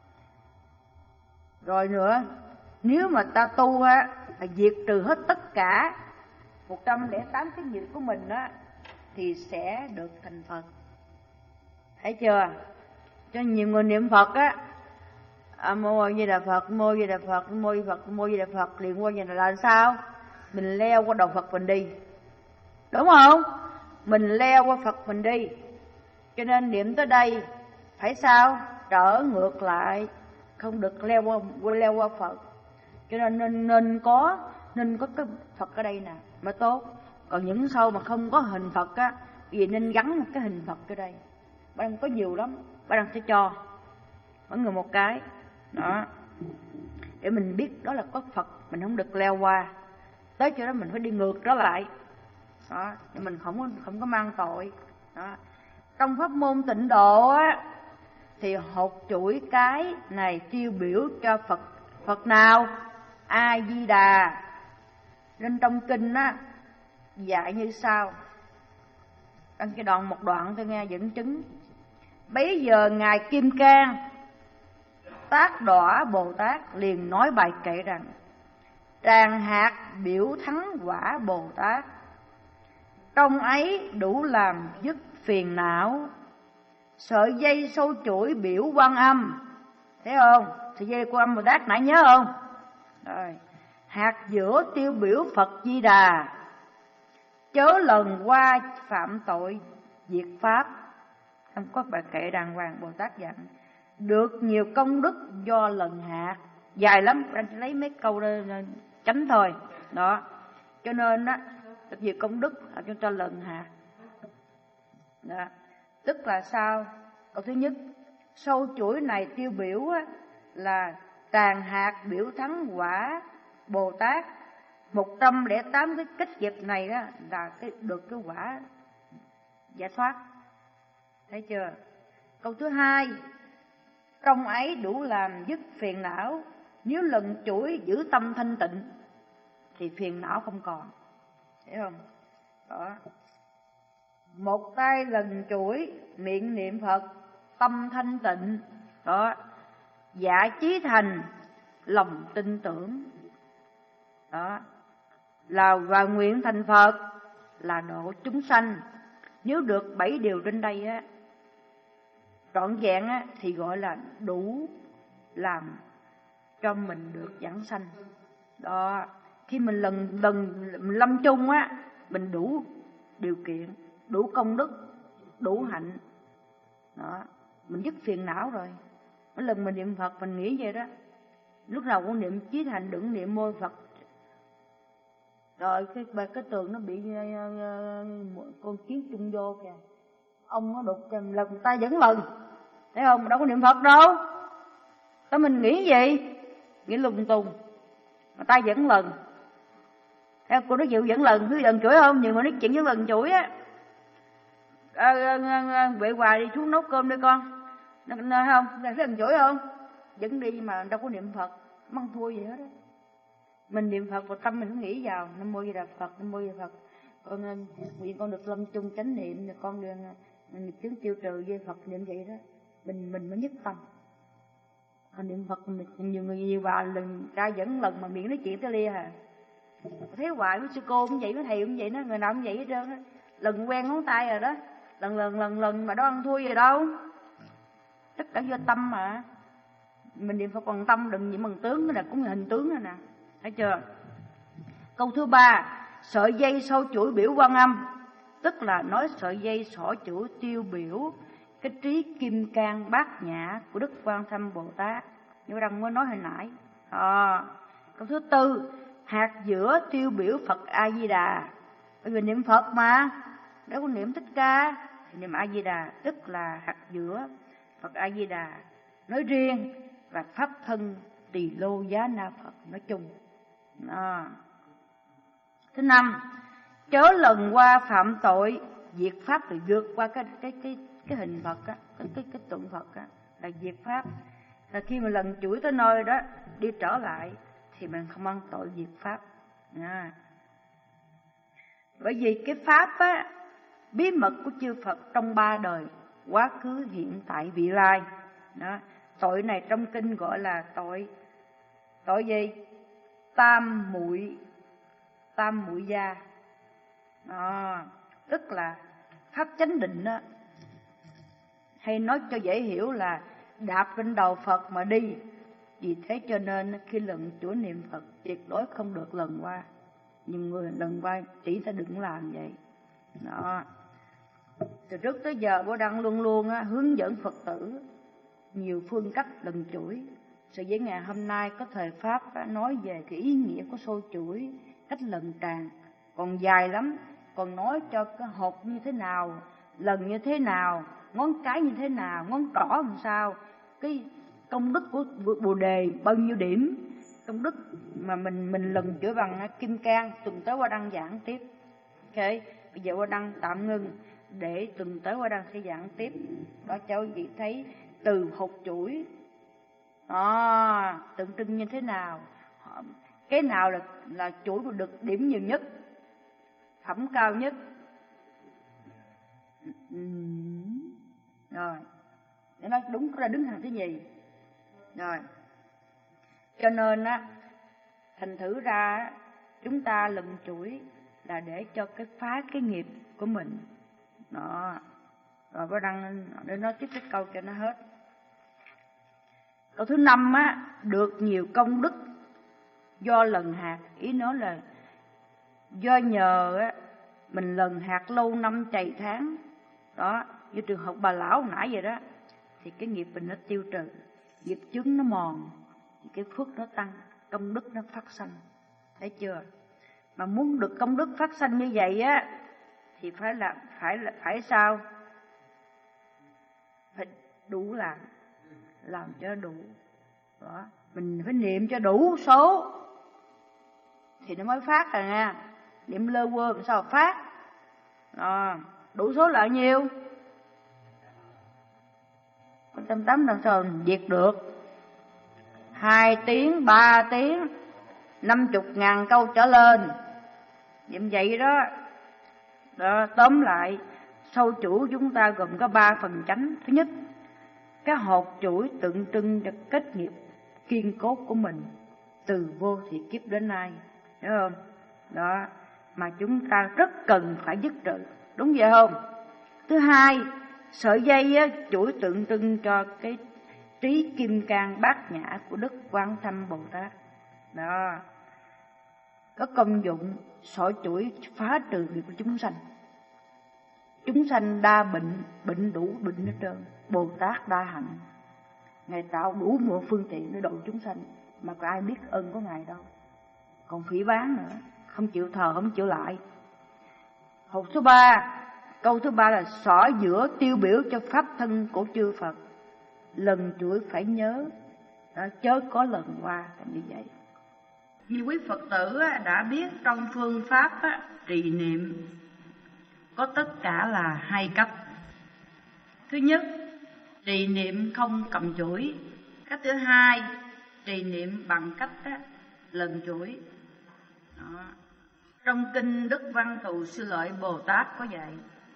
Speaker 1: Rồi nữa, nếu mà ta tu á, là diệt trừ hết tất cả một trăm lẻ tám cái nghiệp của mình á, thì sẽ được thành Phật. Thấy chưa? Cho nhiều người niệm Phật á, à, mô Di Đà Phật, mô Di Đà Phật, mô Di Đà Phật, mô Di Đà Phật, liền qua vậy là làm sao? Mình leo qua đầu Phật mình đi, đúng không? Mình leo qua Phật mình đi. Cho nên niệm tới đây phải sao? Trở ngược lại, không được leo qua leo qua Phật. Cho nên nên nên có nên có cái Phật ở đây nè mới tốt. Còn những sau mà không có hình Phật á, vì nên gắn một cái hình Phật ở đây. Bà đang có nhiều lắm, bà đang sẽ cho mỗi người một cái. Đó, để mình biết đó là có Phật, mình không được leo qua. Tới chỗ đó mình phải đi ngược trở lại. Đó, để mình không có, không có mang tội. Đó. Trong pháp môn tịnh độ á, thì hột chuỗi cái này tiêu biểu cho Phật. Phật nào? A Di Đà. Nên trong kinh á dạy như sau. Trong cái đoạn một đoạn tôi nghe dẫn chứng. Bấy giờ ngài Kim Cang Tác Đọa Bồ Tát liền nói bài kệ rằng: tràng hạt biểu thắng quả Bồ Tát, trong ấy đủ làm dứt phiền não. Sợi dây sâu chuỗi biểu Quan Âm, thấy không? Sợi dây Quan Âm Bồ Tát nãy nhớ không? Rồi, hạt giữa tiêu biểu Phật Di Đà, chớ lần qua phạm tội diệt pháp. Không có bài kệ đàng hoàng. Bồ Tát dặn được nhiều công đức do lần hạt. Dài lắm, anh chỉ lấy mấy câu đó chánh thôi. Đó, cho nên á, được nhiều công đức là cho ta lần hạt. Đó, tức là sao? Câu thứ nhất, sâu chuỗi này tiêu biểu á, là tàn hạt biểu thắng quả Bồ Tát. Một trăm lẻ tám cái kết nghiệp này đó là cái, được cái quả giải thoát. Thấy chưa? Câu thứ hai, trong ấy đủ làm dứt phiền não. Nếu lần chuỗi giữ tâm thanh tịnh thì phiền não không còn. Thấy không? Đó. Một tay lần chuỗi, miệng niệm Phật, tâm thanh tịnh. Đó. Dạ chí thành, lòng tin tưởng. Đó. Là và nguyện thành Phật, là độ chúng sanh. Nếu được bảy điều trên đây á, trọn vẹn á, thì gọi là đủ làm cho mình được vãng sanh. Đó, khi mình lần lần lâm chung á, mình đủ điều kiện, đủ công đức, đủ hạnh. Đó, mình dứt phiền não rồi. Mỗi lần mình niệm Phật mình nghĩ vậy đó, lúc nào cũng niệm chí thành, đừng niệm môi Phật. Rồi cái cái tường nó bị uh, con kiến chung vô kìa, ông nó đục kèm lần ta vẫn lần, thấy không? Đâu có niệm Phật đâu. Đó, mình nghĩ gì? Nghĩ lung tung, mà ta vẫn lần. Thấy cô nói chịu vẫn lần, cứ lần chuỗi không? Nhưng mà nói chuyện với lần chuỗi á. À, à, Huệ Hòa đi xuống nấu cơm đi con. Nó, nó không? Thấy lần chuỗi không? Vẫn đi mà đâu có niệm Phật, măng thua gì hết á. Mình niệm Phật và tâm mình cứ nghĩ vào Nam Mô Di Đà Phật, Nam Mô Di Đà Phật. Con nguyện con được lâm chung chánh niệm, rồi con được nghiệp chướng tiêu trừ với Phật niệm vậy đó. Mình mình mới nhất tâm. Còn niệm Phật mình, nhiều người nhiều bà lần ra dẫn lần mà miệng nói chuyện tới lia à. Thấy hoài với sư cô cũng vậy, với thầy cũng vậy đó, người nào cũng vậy hết trơn á. Lần quen ngón tay rồi đó, lần lần lần lần mà đó ăn thua gì đâu. Tất cả do tâm mà. Mình niệm Phật bằng tâm, đừng niệm bằng tướng, cái này cũng là hình tướng rồi nè. Thấy chưa? Câu thứ ba, sợi dây sâu chuỗi biểu Quan Âm, tức là nói sợi dây sỏ chuỗi tiêu biểu cái trí kim cang bát nhã của Đức Quan Thâm Bồ Tát, như đang mới nói hồi nãy. À, câu thứ tư, hạt giữa tiêu biểu Phật A Di Đà. Bởi vì niệm Phật mà, đâu có niệm Thích Ca, niệm A Di Đà tức là hạt giữa Phật A Di Đà nói riêng và pháp thân Tỳ Lô Giá Na Phật nói chung. À. Thứ năm, chớ lần qua phạm tội diệt pháp, rồi vượt qua cái cái cái cái hình Phật á, cái cái cái tượng Phật á là diệt pháp. Là khi mà lần chuỗi tới nơi đó đi trở lại thì mình không ăn tội diệt pháp. À. Bởi vì cái pháp á, bí mật của chư Phật trong ba đời, quá khứ, hiện tại, vị lai. Đó. Tội này trong kinh gọi là tội tội gì? Tam muội tam muội gia. À, tức là pháp chánh định đó. Hay nói cho dễ hiểu là đạp lên đầu Phật mà đi. Vì thế cho nên khi lần chuỗi niệm Phật tuyệt đối không được lần qua. Nhưng người lần qua chỉ ta đừng làm vậy. Đó. Từ trước tới giờ Bố Đăng luôn luôn á, hướng dẫn Phật tử nhiều phương cách lần chuỗi. Sự với ngày hôm nay có thời Pháp á, nói về cái ý nghĩa của xô chuỗi, cách lần tràng còn dài lắm, còn nói cho cái hộp như thế nào, lần như thế nào, ngón cái như thế nào, ngón trỏ làm sao, cái công đức của Bồ Đề bao nhiêu điểm, công đức mà mình mình lần chuỗi bằng kim cang. Tuần tới qua đăng giảng tiếp. Ok, bây giờ qua đăng tạm ngưng để tuần tới qua đăng sẽ giảng tiếp. Đó cháu chị thấy từ hộp chuỗi à, tượng trưng như thế nào, cái nào là là chuỗi được điểm nhiều nhất, phẩm cao nhất. Ừ. Rồi để nói đúng ra đứng hàng thứ nhì. Rồi cho nên á, thành thử ra chúng ta lần chuỗi là để cho cái phá cái nghiệp của mình. Đó. Rồi có đăng để nói tiếp cái câu cho nó hết. Câu thứ năm á, được nhiều công đức do lần hạt. Ý nói là do nhờ á, mình lần hạt lâu năm chày tháng. Đó, như trường hợp bà lão hồi nãy vậy đó, thì cái nghiệp mình nó tiêu trừ, nghiệp chướng nó mòn, thì cái phước nó tăng, công đức nó phát sanh. Thấy chưa? Mà muốn được công đức phát sanh như vậy á, thì phải làm phải phải sao? Phải đủ làm, làm cho đủ. Đó, mình phải niệm cho đủ số thì nó mới phát rồi nha. Niệm lơ quơ làm sao phát? Đó, đủ số là bao nhiêu? một trăm tám mươi làm sao diệt được? Hai tiếng, ba tiếng, năm chục ngàn câu trở lên. Niệm vậy đó. Đó, tóm lại, sâu chuỗi chúng ta gồm có ba phần chánh. Thứ nhất, cái hột chuỗi tượng trưng cho kết nghiệp kiên cố của mình từ vô thị kiếp đến nay, hiểu không? Đó, mà chúng ta rất cần phải dứt trừ, đúng vậy không? Thứ hai, sợi dây á, chuỗi tượng trưng cho cái trí kim cang bát nhã của Đức Quan Thâm Bồ Tát. Đó, có công dụng sợi chuỗi phá trừ nghiệp của chúng sanh. Chúng sanh đa bệnh, bệnh đủ bệnh hết trơn. Bồ Tát đa hạnh, Ngài tạo đủ mọi phương tiện để độ chúng sanh, mà có ai biết ơn của Ngài đâu. Còn phỉ báng nữa, không chịu thờ, không chịu lại. Hộp số ba, câu thứ ba là xỏ giữa tiêu biểu cho pháp thân của chư Phật. Lần chuỗi phải nhớ, đó, chớ có lần qua như vậy. Như quý Phật tử đã biết trong phương pháp trì niệm có tất cả là hai cách. Thứ nhất, trì niệm không cầm chuỗi. Cách thứ hai, trì niệm bằng cách lần chuỗi. Đó. Trong kinh Đức Văn Thù Sư Lợi Bồ Tát có dạy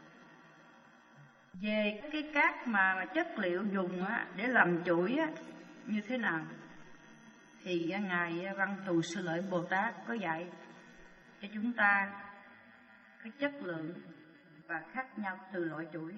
Speaker 1: về cái các mà chất liệu dùng để làm chuỗi như thế nào, thì Ngài Văn Thù Sư Lợi Bồ Tát có dạy cho chúng ta cái chất lượng và khác nhau từ loại chuỗi.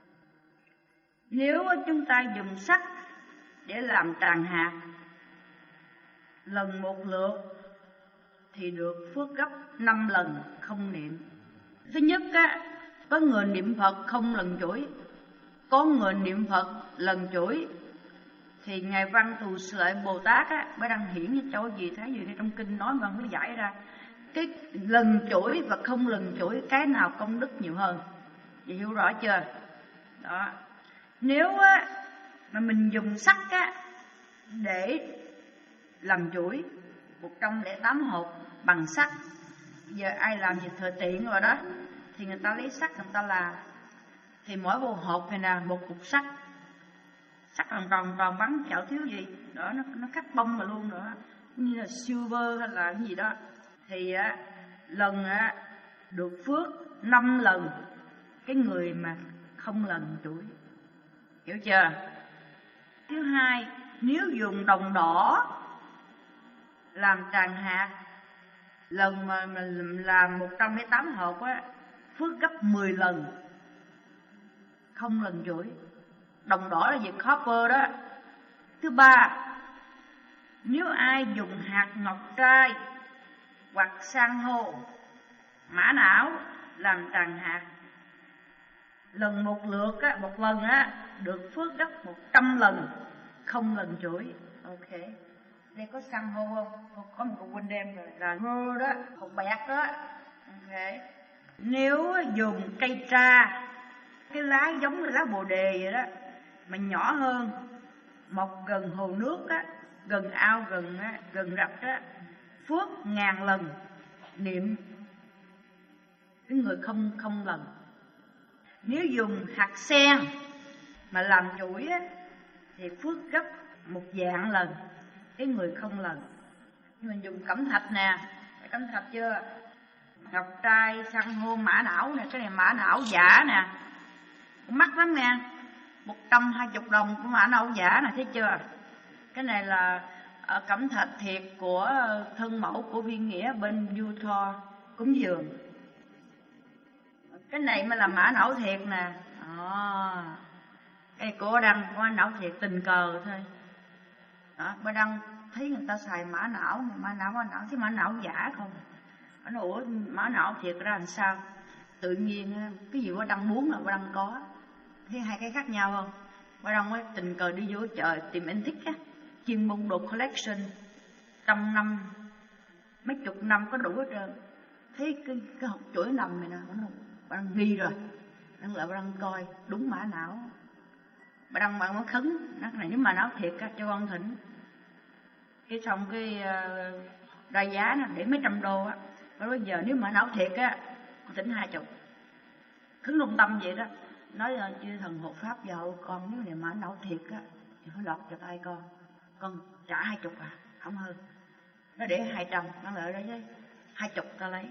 Speaker 1: Nếu chúng ta dùng sắt để làm tràng hạt, lần một lượt thì được phước gấp năm lần không niệm. Thứ nhất á, có người niệm Phật không lần chuỗi, có người niệm Phật lần chuỗi. Thì Ngài Văn Thù Lợi Bồ Tát á, mới đăng hiển như chỗ gì thấy gì trong kinh nói mà mới giải ra cái lần chuỗi và không lần chuỗi cái nào công đức nhiều hơn. Chị hiểu rõ chưa? Đó. Nếu á mà mình dùng sắt á để làm chuỗi một trăm lẻ tám hộp bằng sắt, giờ ai làm gì thừa tiện rồi đó, thì người ta lấy sắt người ta làm. Thì mỗi bộ hộp này nè, một cục sắt, sắt còn còn còn bắn chảo thiếu gì đó, nó nó cắt bông mà luôn nữa, như là silver hay là cái gì đó. Thì á lần á được phước năm lần cái người mà không lần chuỗi. Hiểu chưa? Thứ hai, nếu dùng đồng đỏ làm tràng hạt, lần mà mình làm một trăm lẻ tám hộp á, phước gấp mười lần không lần chuỗi. Đồng đỏ là gì? Copper đó. Thứ ba, nếu ai dùng hạt ngọc trai hoặc san hô, mã não làm tràng hạt, lần một lượt á, một lần á được phước gấp một trăm lần không lần chuỗi. Ok. Đây có san hô không? Có, có một con quên đem rồi. Là hô đó, hột bẹt đó. Ok. Nếu dùng cây tra, cái lá giống như lá bồ đề vậy đó, mà nhỏ hơn, mọc gần hồ nước á, gần ao, gần á, gần rạch á, phước ngàn lần niệm cái người không không lần. Nếu dùng hạt sen mà làm chuỗi á, thì phước gấp một vạn lần cái người không lần. Mình dùng cẩm thạch nè, cẩm thạch chưa? Ngọc trai, san hô, mã não nè, cái này mã não giả nè, mắc lắm nè, một trăm hai mươi đồng của mã não giả nè, thấy chưa? Cái này là ở cẩm thạch thiệt của thân mẫu của Viên Nghĩa bên Utah cúng dường. Cái này mới là mã não thiệt nè. À, cái cô đăng có não thiệt tình cờ thôi. Đó, bà đăng thấy người ta xài mã não, mã não, mã não, chứ mã não giả không. Nó nói, ủa mã não thiệt ra làm sao? Tự nhiên cái gì bà đăng muốn là bà đăng có. Thấy hai cái khác nhau không? Bà đăng mới tình cờ đi vô chợ tìm antique á, chuyên môn đồ collection, trăm năm, mấy chục năm có đủ hết trơn. Thấy cái, cái hộp chuỗi nằm này nè, bà đăng nghi rồi. Đăng lại bà đăng coi, đúng mã não. Bà đăng bạn mới khấn, nó này nếu mà não thiệt á, cho con thỉnh. Cái xong cái uh, đa giá nó để mấy trăm đô á. Bây giờ nếu mà não thiệt á, con thỉnh hai chục. Khấn lung tâm vậy đó. Nói là chư thần hộ pháp vào con, nếu này mà não thiệt á thì phải lọt cho tay con. Con trả hai chục à, không hơn. Nó để hai trăm, nó lợi đó chứ. Hai chục ta lấy.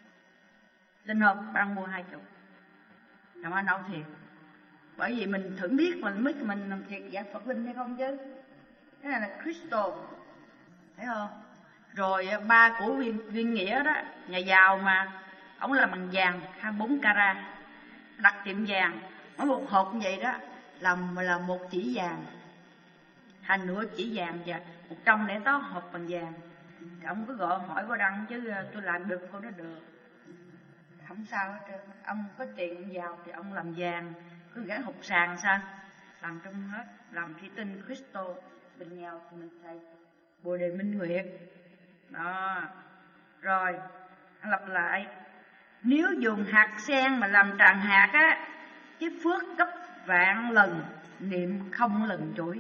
Speaker 1: Tin không? Bạn mua hai chục. Là mà não thiệt. Bởi vì mình thử biết mình biết mình làm thiệt dạng Phật linh hay không chứ. Cái này là crystal, thấy không? Rồi ba của viên, viên Nghĩa đó, nhà giàu mà, ông làm bằng vàng hai mươi bốn carat, đặt tiệm vàng, mỗi một hộp như vậy đó làm là một chỉ vàng, thành nửa chỉ vàng và một trăm lẻ tám hộp bằng vàng. Thì ông cứ gọi hỏi qua đăng chứ tôi làm được không? Nó được, không sao hết trơn. Ông có tiền giàu thì ông làm vàng, cứ gắn hộp sàn sao làm trong hết, làm thủy tinh crystal. Bình nghèo thì mình xài Bồ Đề Minh Nguyệt đó. Rồi lặp lại, nếu dùng hạt sen mà làm tràng hạt á, cái phước gấp vạn lần niệm không lần chuỗi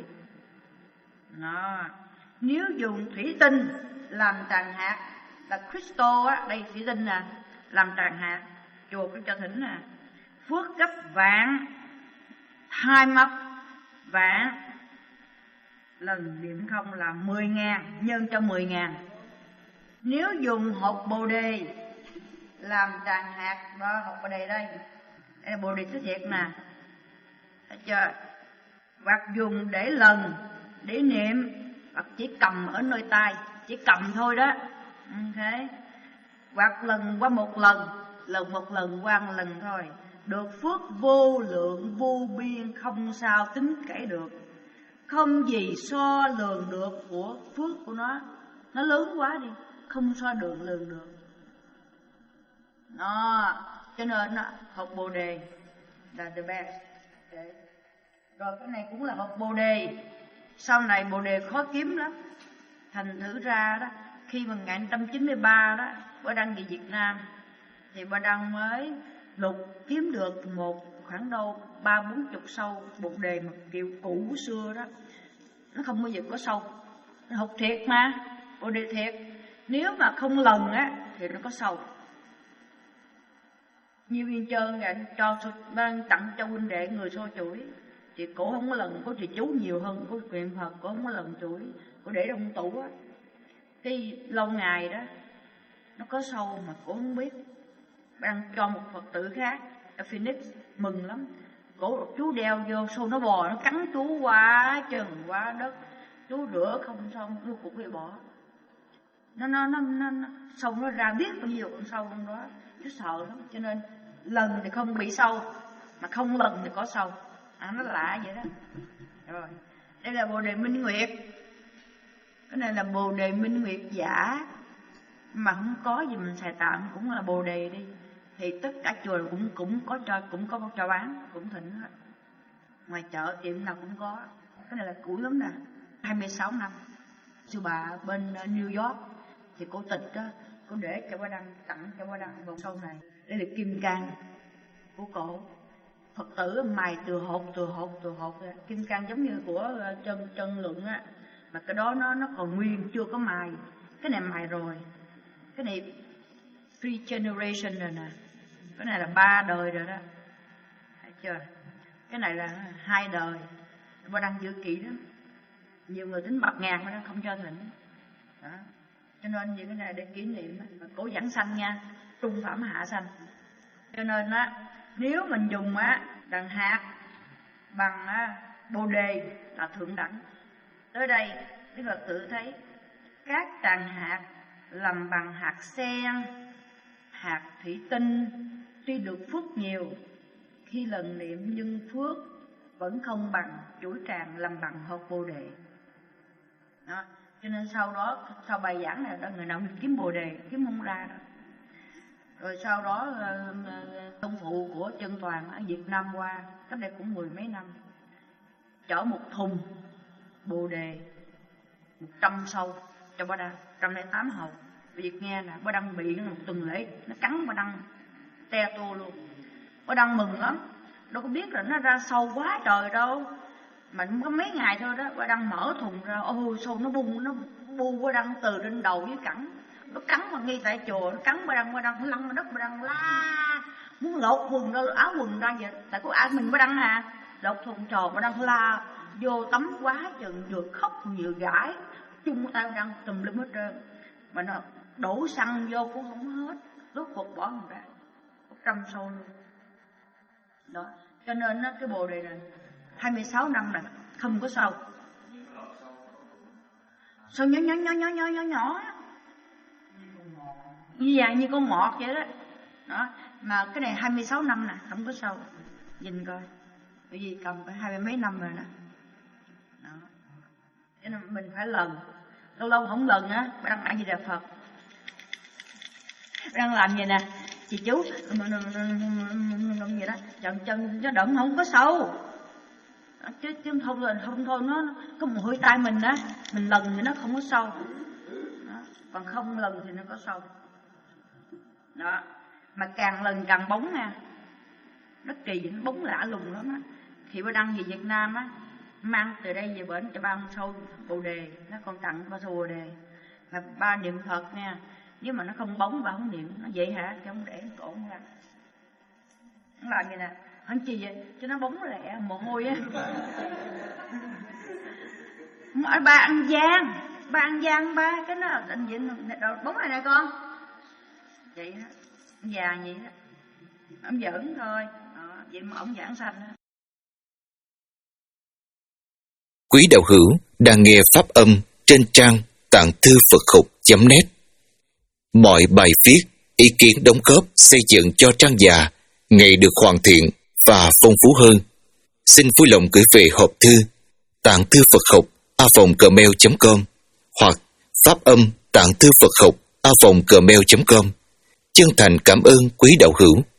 Speaker 1: đó. Nếu dùng thủy tinh làm tràng hạt là crystal á, đây thủy tinh nè, làm tràng hạt chùa cũng cho thỉnh nè, phước gấp vạn, hai mắt vạn lần niệm không là mười ngàn, nhân cho mười ngàn. Nếu dùng hộp bồ đề làm tràng hạt đó, hộp bồ đề đây, đây là bồ đề thứ thiệt nè, thấy chưa? Hoặc dùng để lần, để niệm, hoặc chỉ cầm ở nơi tay, chỉ cầm thôi đó. Ok. Hoặc lần qua một lần, lần một lần qua một lần thôi, được phước vô lượng vô biên, không sao tính kể được, không gì so lường được của phước của nó. Nó lớn quá đi, không so đường lường được. Đó, cho nên đó, học Bồ Đề là the best. Okay. Rồi cái này cũng là học Bồ Đề. Sau này Bồ Đề khó kiếm lắm. Thành thử ra đó, khi mà một nghìn chín trăm chín mươi ba đó, bà Đăng về Việt Nam, thì bà Đăng mới lục kiếm được một khoảng đâu ba bốn chục sâu Bồ Đề mà kiểu cũ xưa đó. Nó không bao giờ có sâu. Nó học thiệt mà, Bồ Đề thiệt. Nếu mà không lần á, thì nó có sâu. Nhiều viên trơn anh cho ban tặng cho huynh đệ người xô chuỗi, thì cổ không có lần, có thì chú nhiều hơn, có niệm Phật cổ không có lần chuỗi, cổ để trong tủ á. Cái lâu ngày đó nó có sâu mà cổ không biết, ban cho một Phật tử khác ở Phoenix mừng lắm. Cổ chú đeo vô sâu nó bò, nó cắn chú quá chừng quá đất, chú rửa không xong chú cũng bị bỏ. Nó nó nó nó, nó sâu nó ra biết bao nhiêu con sâu trong đó, chú sợ lắm. Cho nên lần thì không bị sâu, mà không lần thì có sâu. À, nó lạ vậy đó. Rồi, đây là Bồ Đề Minh Nguyệt. Cái này là Bồ Đề Minh Nguyệt giả, mà không có gì mình xài tạm cũng là Bồ Đề đi. Thì tất cả chùa cũng cũng có cho cũng có cho bán, cũng thịnh hết. Ngoài chợ tiệm nào cũng có. Cái này là cũ lắm nè, hai mươi sáu năm. Sư bà bên New York thì cô tịch đó, cô để cho bà Đăng, tặng cho bà Đăng vào sau này. Đây là kim cang của cổ. Phật tử mài từ hột từ hột từ hột ra. Kim cang giống như của chân chân lượng á, mà cái đó nó nó còn nguyên chưa có mài. Cái này mài rồi. Cái này three generation rồi nè. Cái này là ba đời rồi đó. Thấy chưa? Cái này là hai đời. Bà Đăng giữ kỹ lắm. Nhiều người tính bạc ngàn mà không cho thịnh. Đó. Cho nên những cái này để kỷ niệm. Cổ giảng sanh nha, trung phẩm hạ sanh. Cho nên á, nếu mình dùng á đằng hạt bằng á, Bồ Đề là thượng đẳng. Tới đây Đức Phật tự thấy các tràng hạt làm bằng hạt sen, hạt thủy tinh, tuy được phước nhiều, khi lần niệm nhưng phước vẫn không bằng chuỗi tràng làm bằng hột Bồ Đề. Đó. Cho nên sau đó, sau bài giảng này đó, người nào kiếm Bồ Đề kiếm không ra đó. Rồi sau đó ông phụ của Chân Toàn ở Việt Nam qua, cách đây cũng mười mấy năm, chở một thùng Bồ Đề một trăm sâu cho bà Đăng, một trăm lẻ tám hộp. Việc nghe nè, bà Đăng bị một tuần lễ nó cắn bà Đăng te tua luôn. Bà Đăng mừng lắm, đâu có biết là nó ra sâu quá trời đâu, mà có mấy ngày thôi đó. Bà Đăng mở thùng ra, ôi sâu nó bung, nó bu bà Đăng từ trên đầu với cẳng. Nó cắn mà ngay tại chùa, nó cắn bà Đăng, bà Đăng lăn ra đất, bà Đăng la muốn lột quần ra, áo quần ra vậy. Tại có ai mình bà Đăng à, lột thùng trò bà Đăng la vô tắm quá chừng, vừa khóc vừa gãi, chung tay bà Đăng tùm lum hết trơn. Mà nó đổ xăng vô cũng không hết, rốt cuộc bỏ người ra một trăm sâu luôn đó. Cho nên đó, cái Bồ Đề này hai mươi sáu năm này không có sâu. Sâu nhỏ nhỏ nhỏ nhỏ nhỏ nhỏ nhỏ như vậy, như con mọt vậy đó. Đó, mà cái này hai mươi sáu năm nè, không có sâu. Nhìn coi, bởi vì cầm phải hai mươi mấy năm rồi nè. Đó, cho nên mình phải lần. Lâu lâu không lần á, bà Đăng lại gì là Phật. Bà Đăng làm vậy nè, chị chú vậy đó, chân chân cho đậm không có sâu. Đó, chứ chứ không thôi, không thôi nó có một hơi tay mình á, mình lần thì nó không có sâu. Đó, còn không lần thì nó có sâu. Đó, mà càng lần càng bóng nha, rất kỳ, nó bóng lạ lùng lắm á. Thì bà Đăng về Việt Nam á, mang từ đây về bển cho ba con sâu Bồ Đề, nó còn tặng ba sâu Bồ Đề. Mà ba niệm Phật nha, nếu mà nó không bóng ba không niệm, nó vậy hả, chứ không để cổ không ra. Nó làm vậy nè, hắn chi vậy, cho nó bóng lẹ, mồ hôi á. Ba ăn gian, ba ăn gian ba, cái nó định vậy, bóng này nè con. Vậy đó, ông già vậy đó, ông giỡn thôi. Đó, vậy mà ông giảng sanh đó.
Speaker 2: Quý đạo hữu đang nghe pháp âm trên trang tạng thư Phật học chấm net. Mọi bài viết, ý kiến đóng góp xây dựng cho trang già ngày được hoàn thiện và phong phú hơn. Xin vui lòng gửi về hộp thư tạng thư Phật học a vòng gmail chấm com hoặc pháp âm tạng thư Phật học a vòng gmail chấm com. Chân thành cảm ơn quý đạo hữu